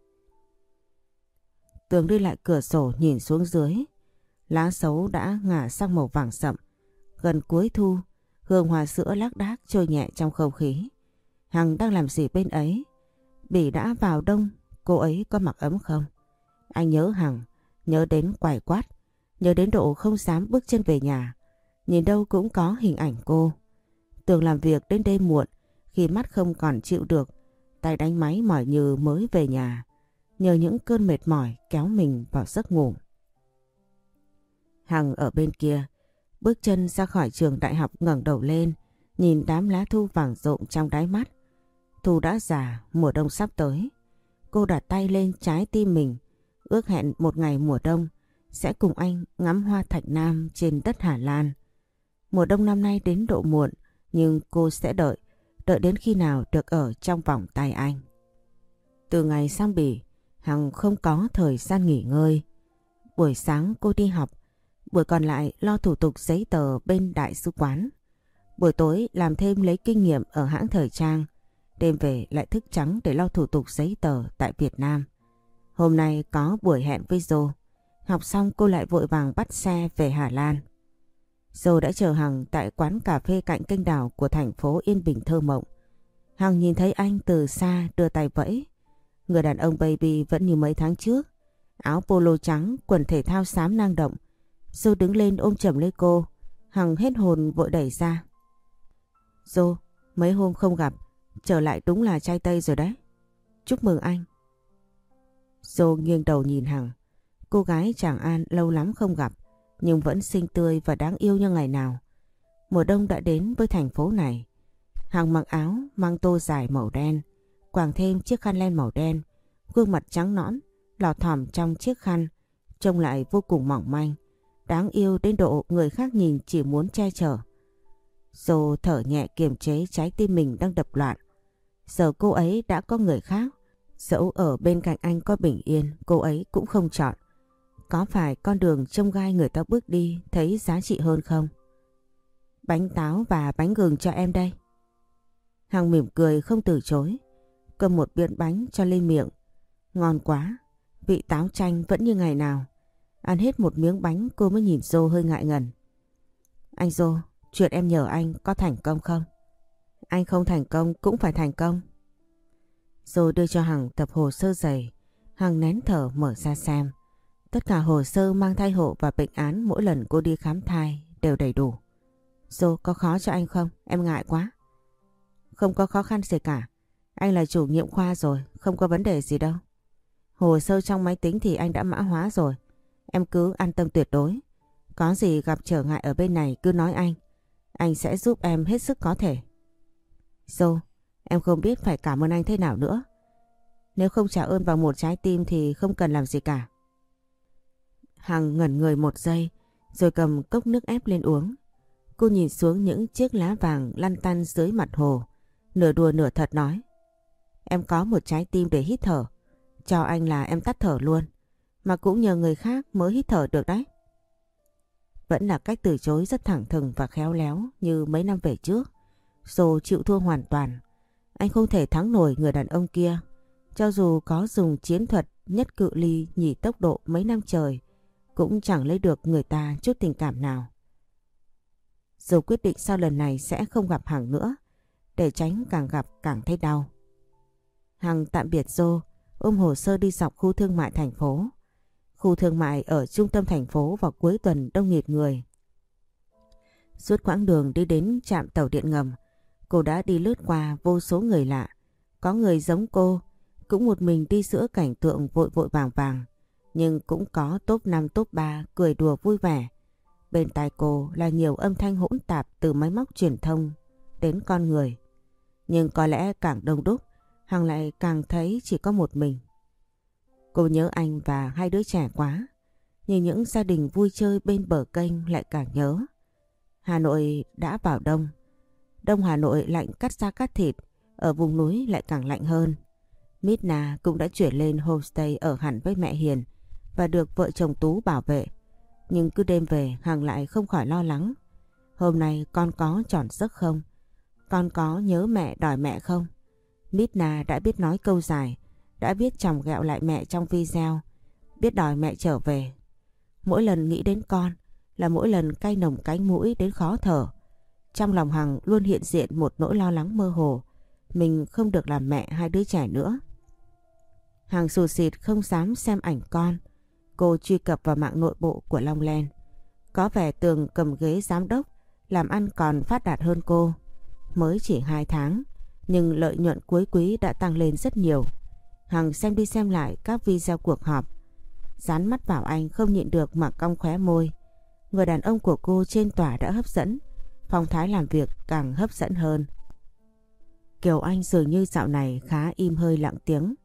A: Tường đi lại cửa sổ nhìn xuống dưới. Lá sấu đã ngả sang màu vàng sậm. Gần cuối thu, hương hoa sữa lác đác trôi nhẹ trong không khí. Hằng đang làm gì bên ấy? Bỉ đã vào đông, cô ấy có mặc ấm không? Anh nhớ Hằng, nhớ đến quải quát, nhớ đến độ không dám bước chân về nhà. Nhìn đâu cũng có hình ảnh cô. Tường làm việc đến đêm muộn, khi mắt không còn chịu được, tay đánh máy mỏi như mới về nhà. Nhờ những cơn mệt mỏi kéo mình vào giấc ngủ. Hằng ở bên kia, bước chân ra khỏi trường đại học ngẩng đầu lên, nhìn đám lá thu vàng rộn trong đáy mắt. Thu đã già, mùa đông sắp tới. Cô đặt tay lên trái tim mình, ước hẹn một ngày mùa đông sẽ cùng anh ngắm hoa thạch nam trên đất Hà Lan. Mùa đông năm nay đến độ muộn, nhưng cô sẽ đợi đến khi nào được ở trong vòng tay anh. Từ ngày sang Bỉ, Hằng không có thời gian nghỉ ngơi. Buổi sáng cô đi học, buổi còn lại lo thủ tục giấy tờ bên đại sứ quán. Buổi tối làm thêm lấy kinh nghiệm ở hãng thời trang, đêm về lại thức trắng để lo thủ tục giấy tờ tại Việt Nam. Hôm nay có buổi hẹn với Joe, học xong cô lại vội vàng bắt xe về Hà Lan. Joe đã chờ Hằng tại quán cà phê cạnh kênh đào của thành phố yên bình thơ mộng. Hằng nhìn thấy anh từ xa đưa tay vẫy. Người đàn ông baby vẫn như mấy tháng trước, áo polo trắng, quần thể thao xám năng động. Joe đứng lên ôm chầm lấy cô, Hằng hết hồn vội đẩy ra. Joe, mấy hôm không gặp, trở lại đúng là trai Tây rồi đấy. Chúc mừng anh. Joe nghiêng đầu nhìn Hằng. Cô gái Tràng An lâu lắm không gặp, nhưng vẫn xinh tươi và đáng yêu như ngày nào. Mùa đông đã đến với thành phố này. Hằng mặc áo mang tô dài màu đen, quàng thêm chiếc khăn len màu đen, gương mặt trắng nõn, lọt thỏm trong chiếc khăn, trông lại vô cùng mỏng manh, đáng yêu đến độ người khác nhìn chỉ muốn che chở. Joe thở nhẹ kiềm chế trái tim mình đang đập loạn. Giờ cô ấy đã có người khác, dẫu ở bên cạnh anh có bình yên, cô ấy cũng không chọn. Có phải con đường chông gai người ta bước đi thấy giá trị hơn không? Bánh táo và bánh gừng cho em đây. Hằng mỉm cười không từ chối, cầm một biện bánh cho lên miệng. Ngon quá, vị táo chanh vẫn như ngày nào. Ăn hết một miếng bánh cô mới nhìn Joe hơi ngại ngần. Anh Joe, chuyện em nhờ anh có thành công không? Anh không thành công cũng phải thành công. Joe đưa cho Hằng tập hồ sơ dày. Hằng nén thở mở ra xem. Tất cả hồ sơ mang thai hộ và bệnh án mỗi lần cô đi khám thai đều đầy đủ. Joe, có khó cho anh không? Em ngại quá. Không có khó khăn gì cả. Anh là chủ nhiệm khoa rồi, không có vấn đề gì đâu. Hồ sơ trong máy tính thì anh đã mã hóa rồi. Em cứ an tâm tuyệt đối. Có gì gặp trở ngại ở bên này cứ nói anh. Anh sẽ giúp em hết sức có thể. Joe, em không biết phải cảm ơn anh thế nào nữa. Nếu không trả ơn vào một trái tim thì không cần làm gì cả. Hằng ngẩn người một giây rồi cầm cốc nước ép lên uống. Cô nhìn xuống những chiếc lá vàng lăn tăn dưới mặt hồ, nửa đùa nửa thật nói. Em có một trái tim để hít thở. Cho anh là em tắt thở luôn. Mà cũng nhờ người khác mới hít thở được đấy. Vẫn là cách từ chối rất thẳng thừng và khéo léo như mấy năm về trước. Joe chịu thua hoàn toàn. Anh không thể thắng nổi người đàn ông kia. Cho dù có dùng chiến thuật nhất cự ly nhỉ tốc độ mấy năm trời, cũng chẳng lấy được người ta chút tình cảm nào. Joe quyết định sau lần này sẽ không gặp Hằng nữa, để tránh càng gặp càng thấy đau. Hằng tạm biệt Joe, ôm hồ sơ đi dọc khu thương mại thành phố. Khu thương mại ở trung tâm thành phố vào cuối tuần đông nghịt người. Suốt quãng đường đi đến trạm tàu điện ngầm, cô đã đi lướt qua vô số người lạ. Có người giống cô, cũng một mình đi giữa cảnh tượng vội vội vàng vàng. Nhưng cũng có top 5 top 3 cười đùa vui vẻ. Bên tai cô là nhiều âm thanh hỗn tạp từ máy móc truyền thông đến con người. Nhưng có lẽ càng đông đúc, Hằng lại càng thấy chỉ có một mình. Cô nhớ anh và hai đứa trẻ quá. Nhìn những gia đình vui chơi bên bờ kênh lại càng nhớ. Hà Nội đã vào đông. Đông Hà Nội lạnh cắt da cắt thịt, ở vùng núi lại càng lạnh hơn. Midna cũng đã chuyển lên homestay ở hẳn với mẹ Hiền và được vợ chồng Tú bảo vệ. Nhưng cứ đêm về Hằng lại không khỏi lo lắng. Hôm nay con có tròn giấc không? Con có nhớ mẹ đòi mẹ không? Midna đã biết nói câu dài, đã biết chòng ghẹo lại mẹ trong video, biết đòi mẹ trở về. Mỗi lần nghĩ đến con là mỗi lần cay nồng cánh mũi đến khó thở. Trong lòng Hằng luôn hiện diện một nỗi lo lắng mơ hồ, mình không được làm mẹ hai đứa trẻ nữa. Hằng sụt sịt không dám xem ảnh con. Cô truy cập vào mạng nội bộ của Long Land. Có vẻ Tường cầm ghế giám đốc, làm ăn còn phát đạt hơn cô. Mới chỉ 2 tháng, nhưng lợi nhuận cuối quý đã tăng lên rất nhiều. Hằng xem đi xem lại các video cuộc họp. Dán mắt vào anh không nhịn được mà cong khóe môi. Người đàn ông của cô trên tòa đã hấp dẫn, phong thái làm việc càng hấp dẫn hơn. Kiều Anh dường như dạo này khá im hơi lặng tiếng.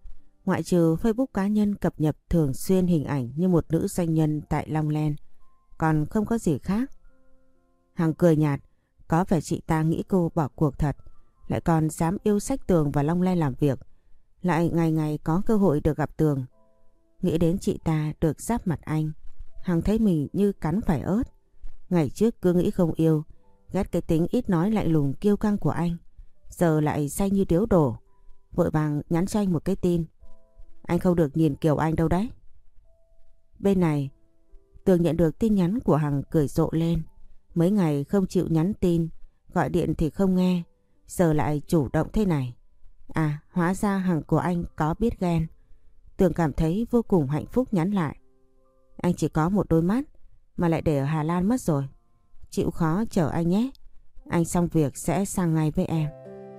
A: Ngoại trừ Facebook cá nhân cập nhật thường xuyên hình ảnh như một nữ doanh nhân tại Long Land, còn không có gì khác. Hằng cười nhạt, có vẻ chị ta nghĩ cô bỏ cuộc thật, lại còn dám yêu sách Tường và Long Land làm việc, lại ngày ngày có cơ hội được gặp Tường. Nghĩ đến chị ta được giáp mặt anh, Hằng thấy mình như cắn phải ớt. Ngày trước cứ nghĩ không yêu, ghét cái tính ít nói lạnh lùng kiêu căng của anh, giờ lại say như điếu đổ. Vội vàng nhắn cho anh một cái tin: anh không được nhìn kiểu anh đâu đấy. Bên này, Tường nhận được tin nhắn của Hằng cười rộ lên. Mấy ngày không chịu nhắn tin, gọi điện thì không nghe, giờ lại chủ động thế này. À, hóa ra Hằng của anh có biết ghen. Tường cảm thấy vô cùng hạnh phúc nhắn lại: anh chỉ có một đôi mắt mà lại để ở Hà Lan mất rồi. Chịu khó chờ anh nhé, anh xong việc sẽ sang ngay với em.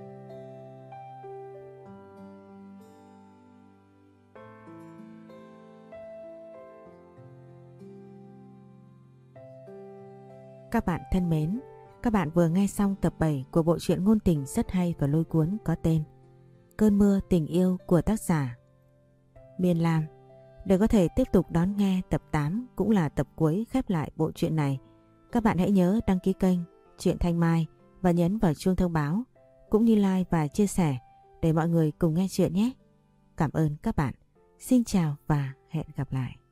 A: Các bạn thân mến, các bạn vừa nghe xong tập 7 của bộ truyện ngôn tình rất hay và lôi cuốn có tên Cơn mưa tình yêu của tác giả Miên Lam. Để có thể tiếp tục đón nghe tập 8 cũng là tập cuối khép lại bộ truyện này, các bạn hãy nhớ đăng ký kênh Truyện Thanh Mai và nhấn vào chuông thông báo, cũng như like và chia sẻ để mọi người cùng nghe chuyện nhé. Cảm ơn các bạn. Xin chào và hẹn gặp lại.